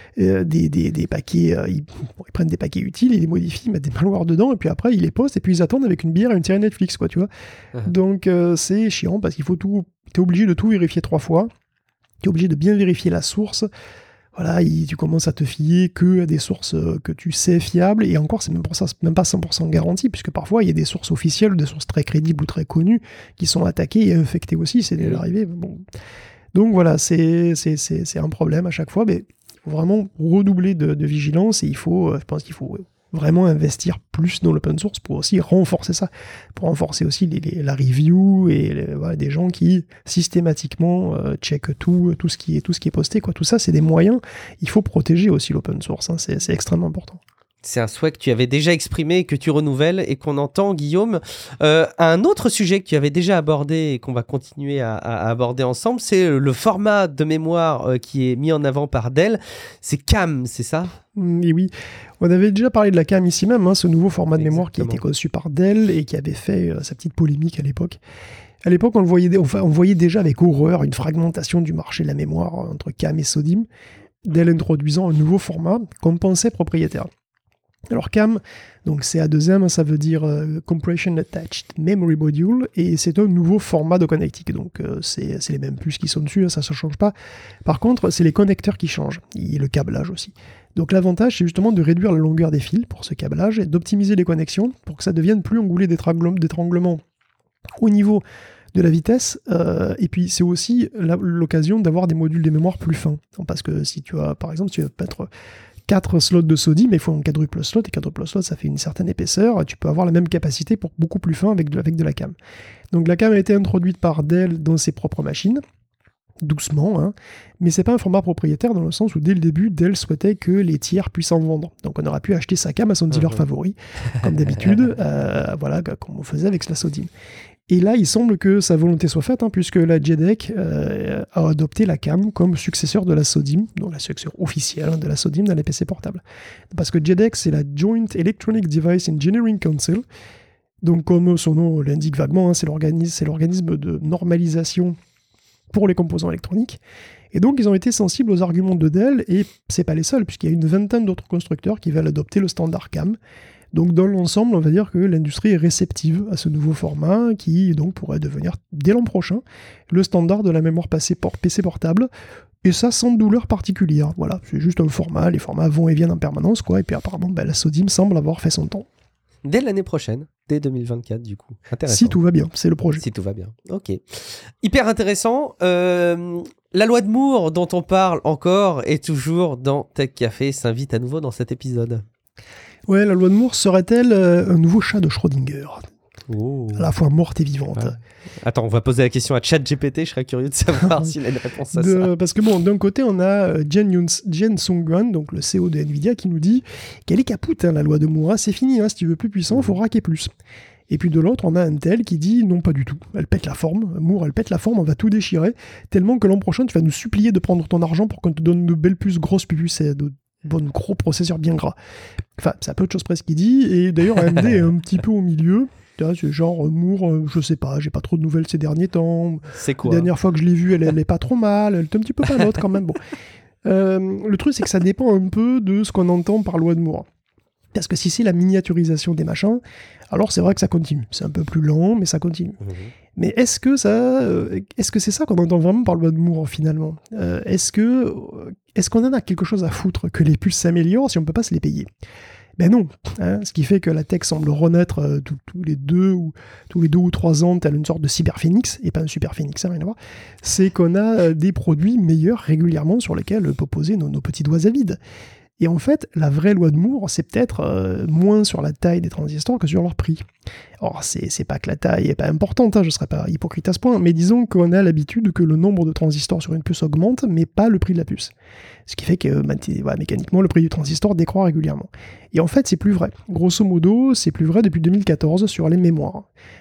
Speaker 2: des paquets, ils prennent des paquets utiles, ils les modifient, ils mettent des malwares dedans, et puis après ils les postent, et puis ils attendent avec une bière et une série Netflix, quoi, tu vois. Donc c'est chiant, parce qu'il faut t'es obligé de tout vérifier 3 fois, t'es obligé de bien vérifier la source. Voilà, tu commences à te fier que à des sources que tu sais fiables, et encore, c'est même pas 100% garanti, puisque parfois, il y a des sources officielles, des sources très crédibles ou très connues, qui sont attaquées et infectées aussi, c'est déjà arrivé. Bon. Donc voilà, c'est un problème à chaque fois, mais il faut vraiment redoubler de vigilance, et je pense qu'il faut vraiment investir plus dans l'open source pour aussi renforcer ça, pour renforcer aussi la review et des gens qui systématiquement checkent tout ce qui est posté, quoi. Tout ça, c'est des moyens. Il faut protéger aussi l'open source, c'est extrêmement important.
Speaker 1: C'est un souhait que tu avais déjà exprimé et que tu renouvelles et qu'on entend, Guillaume. Un autre sujet que tu avais déjà abordé et qu'on va continuer à aborder ensemble, c'est le format de mémoire qui est mis en avant par Dell. C'est CAM, c'est ça ?
Speaker 2: Et oui, on avait déjà parlé de la CAM ici même, ce nouveau format de mémoire qui a été conçu par Dell et qui avait fait sa petite polémique à l'époque. À l'époque, on voyait déjà avec horreur une fragmentation du marché de la mémoire entre CAM et SODIMM, Dell introduisant un nouveau format qu'on pensait propriétaire. Alors CAM, donc CA2M, ça veut dire Compression Attached Memory Module, et c'est un nouveau format de connectique, donc c'est les mêmes puces qui sont dessus, ça ne change pas. Par contre, c'est les connecteurs qui changent, et le câblage aussi. Donc l'avantage, c'est justement de réduire la longueur des fils pour ce câblage, et d'optimiser les connexions pour que ça devienne plus un goulet d'étranglement au niveau de la vitesse, et puis c'est aussi l'occasion d'avoir des modules de mémoire plus fins. Parce que si tu as, par exemple, tu vas mettre 4 slots de SODIMM, mais il faut un quadruple slot, et quadruple slot, ça fait une certaine épaisseur, tu peux avoir la même capacité pour beaucoup plus fin avec de la CAM. Donc la CAM a été introduite par Dell dans ses propres machines, doucement, mais c'est pas un format propriétaire dans le sens où dès le début, Dell souhaitait que les tiers puissent en vendre. Donc on aurait pu acheter sa CAM à son dealer favori, comme d'habitude, comme on faisait avec la SODIMM. Et là, il semble que sa volonté soit faite, puisque la JEDEC a adopté la CAM comme successeur de la SODIMM, donc la successeur officielle de la SODIMM dans les PC portables. Parce que JEDEC, c'est la Joint Electronic Device Engineering Council. Donc, comme son nom l'indique vaguement, c'est l'organisme de normalisation pour les composants électroniques. Et donc, ils ont été sensibles aux arguments de Dell, et c'est pas les seuls, puisqu'il y a une vingtaine d'autres constructeurs qui veulent adopter le standard CAM. Donc dans l'ensemble, on va dire que l'industrie est réceptive à ce nouveau format qui donc pourrait devenir dès l'an prochain le standard de la mémoire PC portable, et ça sans douleur particulière. Voilà, c'est juste un format, les formats vont et viennent en permanence, quoi. Et puis apparemment, la SODIMM semble avoir fait son temps.
Speaker 1: Dès l'année prochaine, dès 2024 du coup. Intéressant.
Speaker 2: Si tout va bien, c'est le projet.
Speaker 1: Si tout va bien, ok. Hyper intéressant. La loi de Moore dont on parle encore et toujours dans Tech Café s'invite à nouveau dans cet épisode.
Speaker 2: Ouais, la loi de Moore serait-elle un nouveau chat de Schrödinger ?
Speaker 1: Oh.
Speaker 2: À la fois morte et vivante.
Speaker 1: Ouais. Attends, on va poser la question à ChatGPT, je serais curieux de savoir s'il a une réponse à ça.
Speaker 2: Parce que bon, d'un côté, on a Jen Sung-Hwan, donc le CEO de Nvidia, qui nous dit qu'elle est capoute, la loi de Moore, c'est fini, si tu veux plus puissant, il faut raquer plus. Et puis de l'autre, on a Intel qui dit non, pas du tout, elle pète la forme, Moore, elle pète la forme, on va tout déchirer, tellement que l'an prochain, tu vas nous supplier de prendre ton argent pour qu'on te donne de belles puces, grosses puces, de gros processeurs bien gras. Enfin, c'est un peu de choses près ce qu'il dit, et d'ailleurs AMD est un petit peu au milieu. C'est genre Moore, je sais pas, j'ai pas trop de nouvelles ces derniers temps.
Speaker 1: C'est quoi ?
Speaker 2: La dernière fois que je l'ai vue, elle est pas trop mal, elle est un petit peu pas l'autre quand même. Bon. Le truc, c'est que ça dépend un peu de ce qu'on entend par loi de Moore. Parce que si c'est la miniaturisation des machins, alors c'est vrai que ça continue. C'est un peu plus lent, mais ça continue. Mais est-ce que c'est ça qu'on entend vraiment par loi de Moore finalement ? Est-ce qu'on en a quelque chose à foutre que les puces s'améliorent si on peut pas se les payer ? Ben non, hein, ce qui fait que la tech semble renaître tous les 2 ou 3 ans, tel une sorte de cyberphénix, et pas un superphénix, rien à voir, c'est qu'on a des produits meilleurs régulièrement sur lesquels peut poser nos petits doigts à vide. Et en fait, la vraie loi de Moore, c'est peut-être moins sur la taille des transistors que sur leur prix. Or, c'est pas que la taille est pas importante, hein, je serais pas hypocrite à ce point, mais disons qu'on a l'habitude que le nombre de transistors sur une puce augmente, mais pas le prix de la puce. Ce qui fait que mécaniquement, le prix du transistor décroît régulièrement. Et en fait, c'est plus vrai. Grosso modo, c'est plus vrai depuis 2014 sur les mémoires.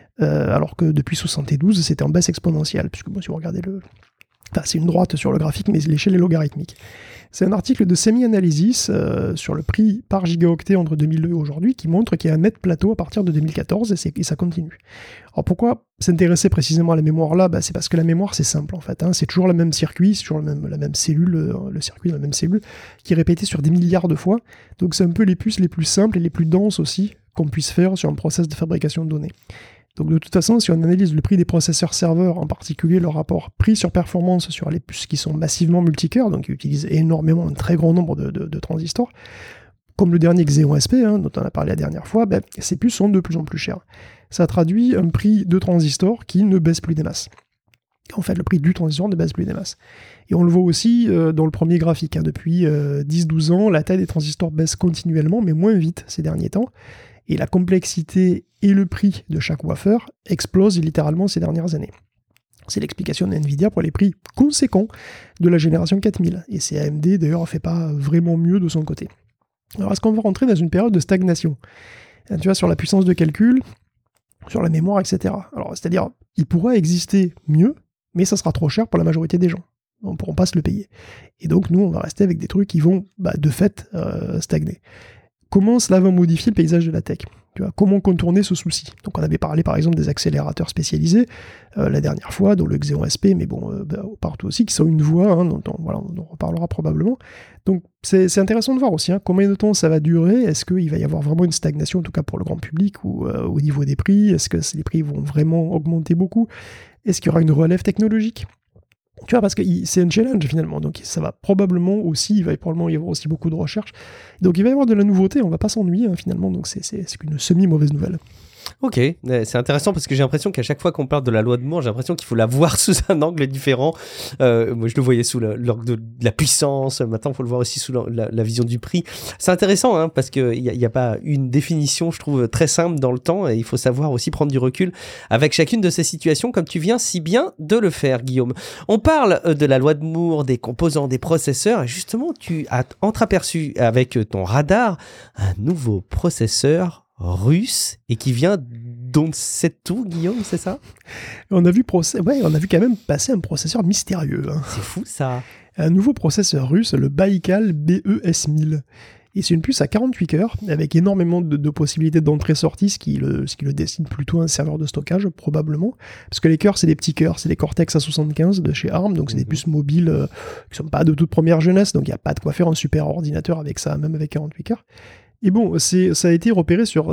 Speaker 2: Alors que depuis 72, c'était en baisse exponentielle, puisque si vous regardez c'est une droite sur le graphique, mais l'échelle est logarithmique. C'est un article de Semi-Analysis sur le prix par gigaoctet entre 2002 et aujourd'hui qui montre qu'il y a un net plateau à partir de 2014 et ça continue. Alors pourquoi s'intéresser précisément à la mémoire là ? C'est parce que la mémoire c'est simple en fait. Hein. C'est toujours le même circuit, c'est toujours la même cellule, le circuit de la même cellule qui est répété sur des milliards de fois. Donc c'est un peu les puces les plus simples et les plus denses aussi qu'on puisse faire sur un process de fabrication de données. Donc de toute façon, si on analyse le prix des processeurs serveurs, en particulier le rapport prix sur performance sur les puces qui sont massivement multicœurs, donc qui utilisent énormément un très grand nombre de transistors, comme le dernier Xeon SP, dont on a parlé la dernière fois, ces puces sont de plus en plus chères. Ça traduit un prix de transistor qui ne baisse plus des masses. En fait, le prix du transistor ne baisse plus des masses. Et on le voit aussi dans le premier graphique. Depuis 10-12 ans, la taille des transistors baisse continuellement, mais moins vite ces derniers temps. Et la complexité et le prix de chaque wafer explosent littéralement ces dernières années. C'est l'explication d'NVIDIA pour les prix conséquents de la génération 4000. Et c'est AMD d'ailleurs ne fait pas vraiment mieux de son côté. Alors est-ce qu'on va rentrer dans une période de stagnation ? Tu vois, sur la puissance de calcul, sur la mémoire, etc. Alors c'est-à-dire, il pourra exister mieux, mais ça sera trop cher pour la majorité des gens. On ne pourra pas se le payer. Et donc nous, on va rester avec des trucs qui vont de fait stagner. Comment cela va modifier le paysage de la tech ? Tu vois, comment contourner ce souci ? Donc on avait parlé par exemple des accélérateurs spécialisés la dernière fois, dont le Xeon SP, mais partout aussi, qui sont une voie, dont on reparlera probablement. Donc c'est intéressant de voir aussi combien de temps ça va durer. Est-ce qu'il va y avoir vraiment une stagnation, en tout cas pour le grand public, ou au niveau des prix ? Est-ce que les prix vont vraiment augmenter beaucoup ? Est-ce qu'il y aura une relève technologique ? Tu vois, parce que c'est un challenge finalement, donc ça va probablement aussi, il va probablement y avoir aussi beaucoup de recherche. Donc il va y avoir de la nouveauté, on va pas s'ennuyer finalement, donc c'est une semi-mauvaise nouvelle.
Speaker 1: Ok, c'est intéressant parce que j'ai l'impression qu'à chaque fois qu'on parle de la loi de Moore, j'ai l'impression qu'il faut la voir sous un angle différent. Moi, je le voyais sous l'angle de la puissance. Maintenant, il faut le voir aussi sous la vision du prix. C'est intéressant parce qu'il n'y a pas une définition, je trouve, très simple dans le temps. Et il faut savoir aussi prendre du recul avec chacune de ces situations, comme tu viens si bien de le faire, Guillaume. On parle de la loi de Moore, des composants, des processeurs. Et justement, tu as entreaperçu avec ton radar un nouveau processeur russe et qui vient d'Onsetsu, Guillaume, c'est ça ?
Speaker 2: On a vu quand même passer un processeur mystérieux.
Speaker 1: C'est fou ça.
Speaker 2: Un nouveau processeur russe, le Baikal BES1000. Et c'est une puce à 48 cœurs, avec énormément de possibilités d'entrée-sortie, ce qui le destine plutôt à un serveur de stockage, probablement. Parce que les cœurs, c'est des petits cœurs, c'est des Cortex A75 de chez ARM, donc c'est des puces mobiles qui sont pas de toute première jeunesse, donc il n'y a pas de quoi faire un super ordinateur avec ça, même avec 48 cœurs. Et bon, ça a été repéré sur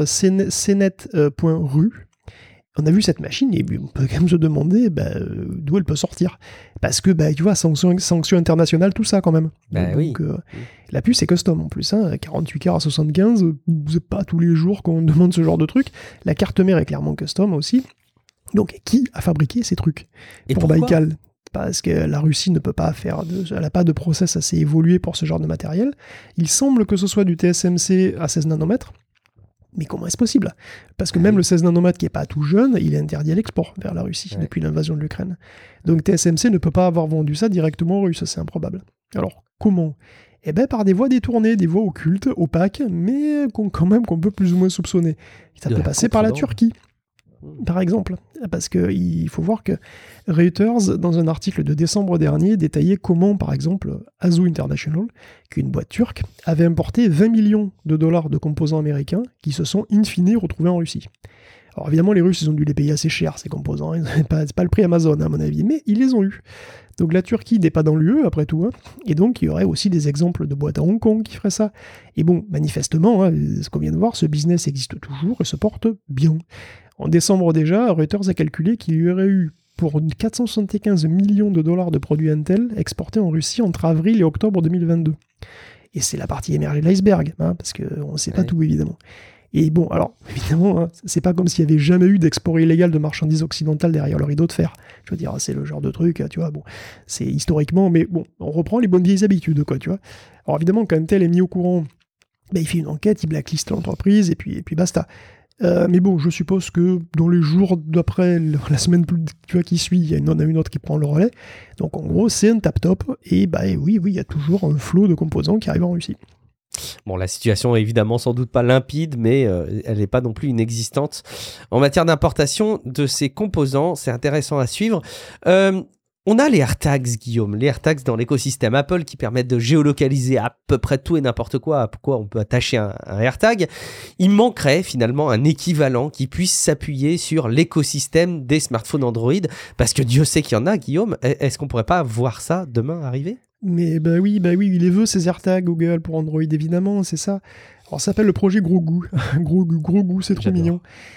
Speaker 2: cnet.ru. On a vu cette machine et on peut quand même se demander d'où elle peut sortir. Parce que, tu vois, sanctions internationales, tout ça quand même.
Speaker 1: Oui.
Speaker 2: La puce est custom en plus. 48 cœurs à 75, c'est pas tous les jours qu'on demande ce genre de truc. La carte mère est clairement custom aussi. Donc, qui a fabriqué ces trucs
Speaker 1: pour
Speaker 2: Baikal ? Parce que la Russie ne peut pas elle n'a pas de process assez évolué pour ce genre de matériel. Il semble que ce soit du TSMC à 16 nanomètres. Mais comment est-ce possible ? Parce que même le 16 nanomètres qui n'est pas tout jeune, il est interdit à l'export vers la Russie depuis l'invasion de l'Ukraine. Donc TSMC ne peut pas avoir vendu ça directement aux Russes, c'est improbable. Alors comment ? Par des voies détournées, des voies occultes, opaques, mais qu'on peut plus ou moins soupçonner. Ça peut passer par la Turquie. Par exemple, parce qu'il faut voir que Reuters, dans un article de décembre dernier, détaillait comment, par exemple, Azu International, qui est une boîte turque, avait importé 20 millions de dollars de composants américains qui se sont in fine retrouvés en Russie. Alors évidemment, les Russes, ils ont dû les payer assez cher, ces composants, c'est pas le prix Amazon, à mon avis, mais ils les ont eus. Donc la Turquie n'est pas dans l'UE, après tout, et donc il y aurait aussi des exemples de boîtes à Hong Kong qui feraient ça. Et bon, manifestement, ce qu'on vient de voir, ce business existe toujours et se porte bien. En décembre déjà, Reuters a calculé qu'il y aurait eu pour 475 millions de dollars de produits Intel exportés en Russie entre avril et octobre 2022. Et c'est la partie émergée de l'iceberg, hein, parce qu'on ne sait pas tout, évidemment. Et bon, alors, évidemment, hein, c'est pas comme s'il y avait jamais eu d'export illégal de marchandises occidentales derrière le rideau de fer. Je veux dire, c'est le genre de truc, tu vois, bon, c'est historiquement, mais bon, on reprend les bonnes vieilles habitudes, quoi, tu vois. Alors évidemment, quand Intel est mis au courant, il fait une enquête, il blacklist l'entreprise, et puis basta. Mais bon, je suppose que dans les jours d'après, la semaine qui suit, il y en a une autre qui prend le relais. Donc en gros, c'est un tap-top, et oui, il y a toujours un flot de composants qui arrivent en Russie.
Speaker 1: Bon, la situation est évidemment sans doute pas limpide, mais elle n'est pas non plus inexistante. En matière d'importation de ces composants, c'est intéressant à suivre. On a les AirTags, Guillaume, les AirTags dans l'écosystème Apple qui permettent de géolocaliser à peu près tout et n'importe quoi, à quoi on peut attacher un AirTag. Il manquerait finalement un équivalent qui puisse s'appuyer sur l'écosystème des smartphones Android, parce que Dieu sait qu'il y en a, Guillaume. Est-ce qu'on pourrait pas voir ça demain arriver ?
Speaker 2: Mais oui, il les veut, ces AirTags Google pour Android, évidemment, c'est ça. Alors, ça s'appelle le projet Grogu. Grogu, c'est trop mignon.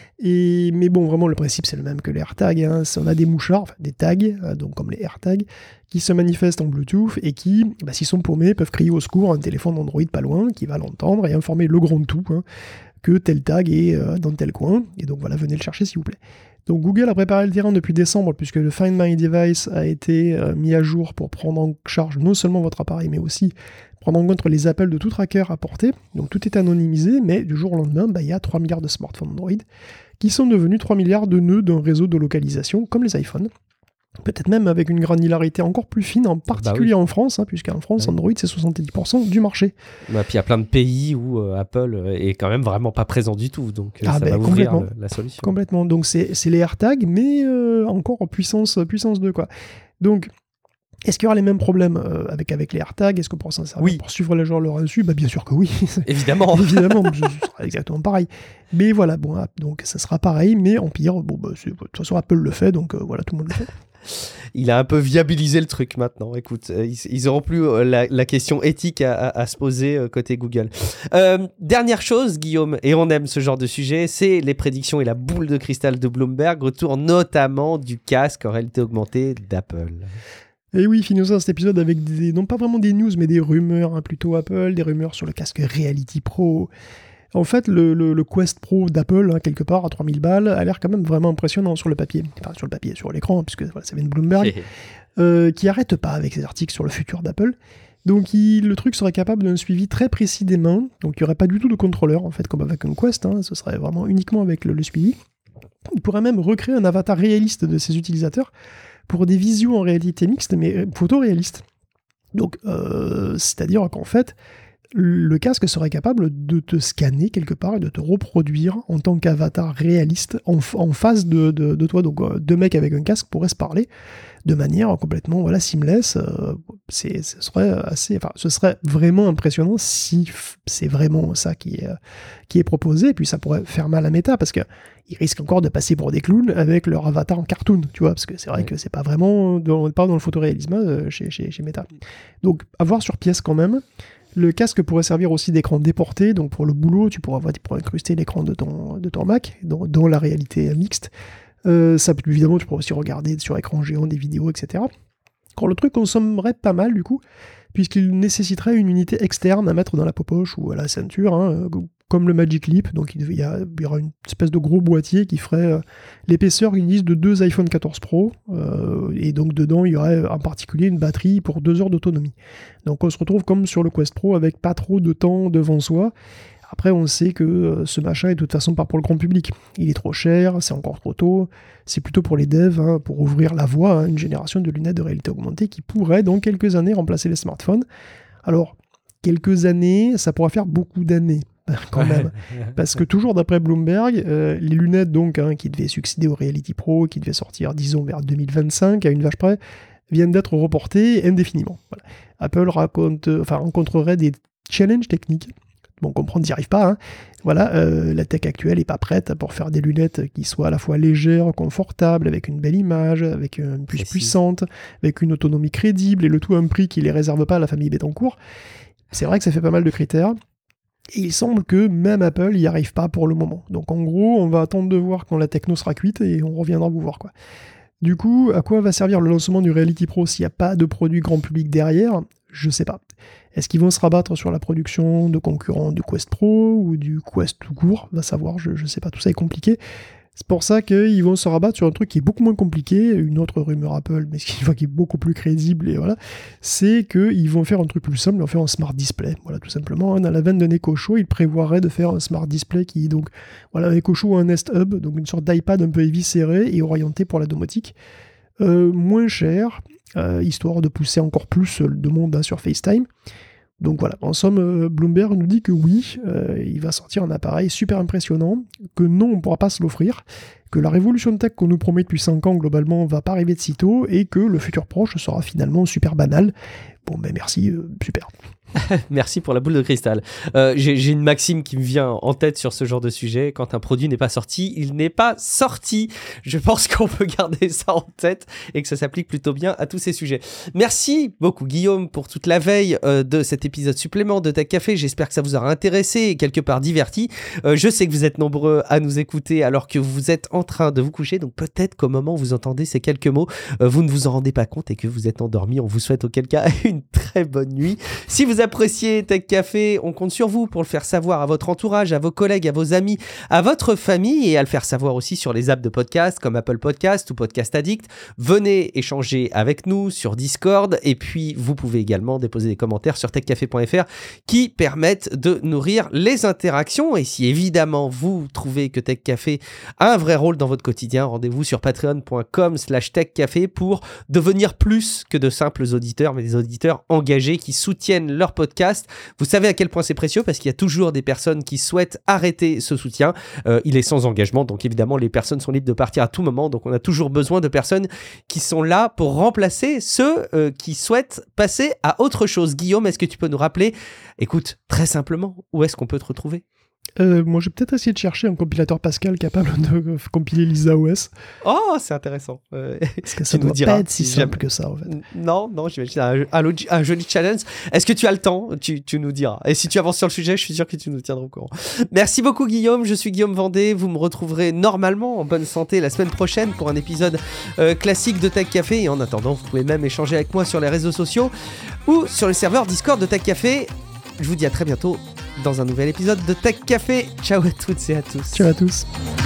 Speaker 2: Mais bon, vraiment, le principe, c'est le même que les AirTags. Hein. On a des mouchards, enfin, des tags, donc comme les AirTags, qui se manifestent en Bluetooth et qui, s'ils sont paumés, peuvent crier au secours à un téléphone Android pas loin, qui va l'entendre et informer le grand tout, hein, que tel tag est dans tel coin. Et donc voilà, venez le chercher, s'il vous plaît. Donc Google a préparé le terrain depuis décembre, puisque le Find My Device a été mis à jour pour prendre en charge non seulement votre appareil, mais aussi prendre en compte les appels de tout tracker apportés. Donc tout est anonymisé, mais du jour au lendemain, il y a 3 milliards de smartphones Android qui sont devenus 3 milliards de nœuds d'un réseau de localisation, comme les iPhones. Peut-être même avec une granularité encore plus fine, en particulier en France, hein, puisqu'en France, Android, c'est 70% du marché.
Speaker 1: Puis il y a plein de pays où Apple est quand même vraiment pas présent du tout, donc ça va ouvrir la solution.
Speaker 2: Complètement, donc c'est les AirTags, mais encore en puissance 2, quoi. Donc, est-ce qu'il y aura les mêmes problèmes avec les AirTags ? Est-ce qu'on pourra s'en servir pour suivre les gens leur insu ? Bien sûr que oui.
Speaker 1: Évidemment.
Speaker 2: Évidemment, ce sera exactement pareil. Mais voilà, bon, donc ça sera pareil, mais en pire. Bon, de toute façon, Apple le fait, donc voilà, tout le monde le fait.
Speaker 1: Il a un peu viabilisé le truc maintenant. Écoute, ils n'auront plus la question éthique à se poser côté Google. Dernière chose, Guillaume, et on aime ce genre de sujet, c'est les prédictions et la boule de cristal de Bloomberg, autour notamment du casque en réalité augmentée d'Apple.
Speaker 2: Et oui, finissons cet épisode avec non pas vraiment des news, mais des rumeurs, hein, plutôt Apple, des rumeurs sur le casque Reality Pro. En fait, le Quest Pro d'Apple, hein, quelque part, à 3000 balles, a l'air quand même vraiment impressionnant sur le papier. Enfin, sur l'écran, puisque voilà, ça vient de Bloomberg, qui arrête pas avec ses articles sur le futur d'Apple. Donc, le truc serait capable d'un suivi très précis des mains. Donc, il n'y aurait pas du tout de contrôleur, en fait, comme avec un Quest. Hein, ce serait vraiment uniquement avec le suivi. Il pourrait même recréer un avatar réaliste de ses utilisateurs pour des visios en réalité mixte, mais photoréalistes. Donc, c'est-à-dire qu'en fait, le casque serait capable de te scanner quelque part et de te reproduire en tant qu'avatar réaliste en face de toi. Donc deux mecs avec un casque pourraient se parler de manière complètement seamless. Ce serait vraiment impressionnant si c'est vraiment ça qui est proposé. Et puis ça pourrait faire mal à Meta parce qu'ils risquent encore de passer pour des clowns avec leur avatar en cartoon, tu vois, parce que c'est vrai que c'est pas vraiment pas dans le photoréalisme chez Meta. Donc à voir sur pièce quand même. Le casque pourrait servir aussi d'écran déporté, donc pour le boulot, tu pourrais incruster l'écran de ton Mac dans la réalité mixte. Évidemment, tu pourrais aussi regarder sur écran géant des vidéos, etc. Quand le truc consommerait pas mal, du coup, puisqu'il nécessiterait une unité externe à mettre dans la poche ou à la ceinture, hein, comme le Magic Leap. Donc il y aura une espèce de gros boîtier qui ferait l'épaisseur, ils disent, de 2 iPhone 14 Pro. Et donc dedans, il y aurait en particulier une batterie pour 2 heures d'autonomie. Donc on se retrouve comme sur le Quest Pro avec pas trop de temps devant soi. Après, on sait que ce machin est de toute façon pas pour le grand public. Il est trop cher, c'est encore trop tôt. C'est plutôt pour les devs, hein, pour ouvrir la voie à une génération de lunettes de réalité augmentée qui pourrait, dans quelques années, remplacer les smartphones. Alors, quelques années, ça pourra faire beaucoup d'années, quand même. Parce que toujours d'après Bloomberg, les lunettes donc, hein, qui devaient succéder au Reality Pro, qui devaient sortir, disons, vers 2025, à une vache près, viennent d'être reportées indéfiniment. Voilà. Apple rencontrerait des challenges techniques. Bon, comprendre, n'y arrive pas. Hein. Voilà, la tech actuelle n'est pas prête pour faire des lunettes qui soient à la fois légères, confortables, avec une belle image, avec une puce puissante, avec une autonomie crédible, et le tout à un prix qui ne les réserve pas à la famille Bettencourt. C'est vrai que ça fait pas mal de critères. Et il semble que même Apple n'y arrive pas pour le moment. Donc en gros, on va attendre de voir quand la techno sera cuite et on reviendra vous voir, quoi. Du coup, à quoi va servir le lancement du Reality Pro s'il n'y a pas de produit grand public derrière ? Je sais pas. Est-ce qu'ils vont se rabattre sur la production de concurrents du Quest Pro ou du Quest tout court ? Va savoir, je sais pas, tout ça est compliqué. C'est pour ça qu'ils vont se rabattre sur un truc qui est beaucoup moins compliqué, une autre rumeur Apple, mais qui est beaucoup plus crédible, et voilà, c'est qu'ils vont faire un truc plus simple, ils vont faire un Smart Display, voilà, tout simplement. Dans la veine d'un Echo Show, ils prévoiraient de faire un Smart Display qui, donc, voilà, un Echo Show ou un Nest Hub, donc une sorte d'iPad un peu éviscéré et orienté pour la domotique, moins cher, histoire de pousser encore plus de monde sur FaceTime. Donc voilà, en somme, Bloomberg nous dit que oui, il va sortir un appareil super impressionnant, que non, on ne pourra pas se l'offrir, que la révolution tech qu'on nous promet depuis 5 ans, globalement, va pas arriver de sitôt, et que le futur proche sera finalement super banal. Bon, ben merci, super.
Speaker 1: Merci pour la boule de cristal. J'ai une maxime qui me vient en tête sur ce genre de sujet. Quand un produit n'est pas sorti, il n'est pas sorti. Je pense qu'on peut garder ça en tête et que ça s'applique plutôt bien à tous ces sujets. Merci beaucoup Guillaume pour toute la veille de cet épisode supplément de Tech Café. J'espère que ça vous aura intéressé et quelque part diverti. Je sais que vous êtes nombreux à nous écouter alors que vous êtes en train de vous coucher. Donc peut-être qu'au moment où vous entendez ces quelques mots, vous ne vous en rendez pas compte et que vous êtes endormi. On vous souhaite auquel cas une très bonne nuit. Si vous appréciez Tech Café, on compte sur vous pour le faire savoir à votre entourage, à vos collègues, à vos amis, à votre famille et à le faire savoir aussi sur les apps de podcast comme Apple Podcast ou Podcast Addict. Venez échanger avec nous sur Discord et puis vous pouvez également déposer des commentaires sur techcafé.fr qui permettent de nourrir les interactions. Et si évidemment vous trouvez que Tech Café a un vrai rôle dans votre quotidien, rendez-vous sur patreon.com/techcafé pour devenir plus que de simples auditeurs, mais des auditeurs engagés qui soutiennent leur podcast. Vous savez à quel point c'est précieux parce qu'il y a toujours des personnes qui souhaitent arrêter ce soutien. Il est sans engagement, donc évidemment les personnes sont libres de partir à tout moment, donc on a toujours besoin de personnes qui sont là pour remplacer ceux qui souhaitent passer à autre chose. Guillaume, est-ce que tu peux nous rappeler, écoute, très simplement, où est-ce qu'on peut te retrouver ?
Speaker 2: Moi, je vais peut-être essayer de chercher un compilateur Pascal capable de compiler LisaOS.
Speaker 1: Oh, c'est intéressant.
Speaker 2: Parce que ça ne doit pas être si simple que ça, en fait.
Speaker 1: Non, j'imagine un joli challenge. Est-ce que tu as le temps ? Tu nous diras. Et si tu avances sur le sujet, je suis sûr que tu nous tiendras au courant. Merci beaucoup, Guillaume. Je suis Guillaume Vendée. Vous me retrouverez normalement en bonne santé la semaine prochaine pour un épisode classique de Tech Café. Et en attendant, vous pouvez même échanger avec moi sur les réseaux sociaux ou sur le serveur Discord de Tech Café. Je vous dis à très bientôt dans un nouvel épisode de Tech Café. Ciao à toutes et à tous.
Speaker 2: Ciao à tous.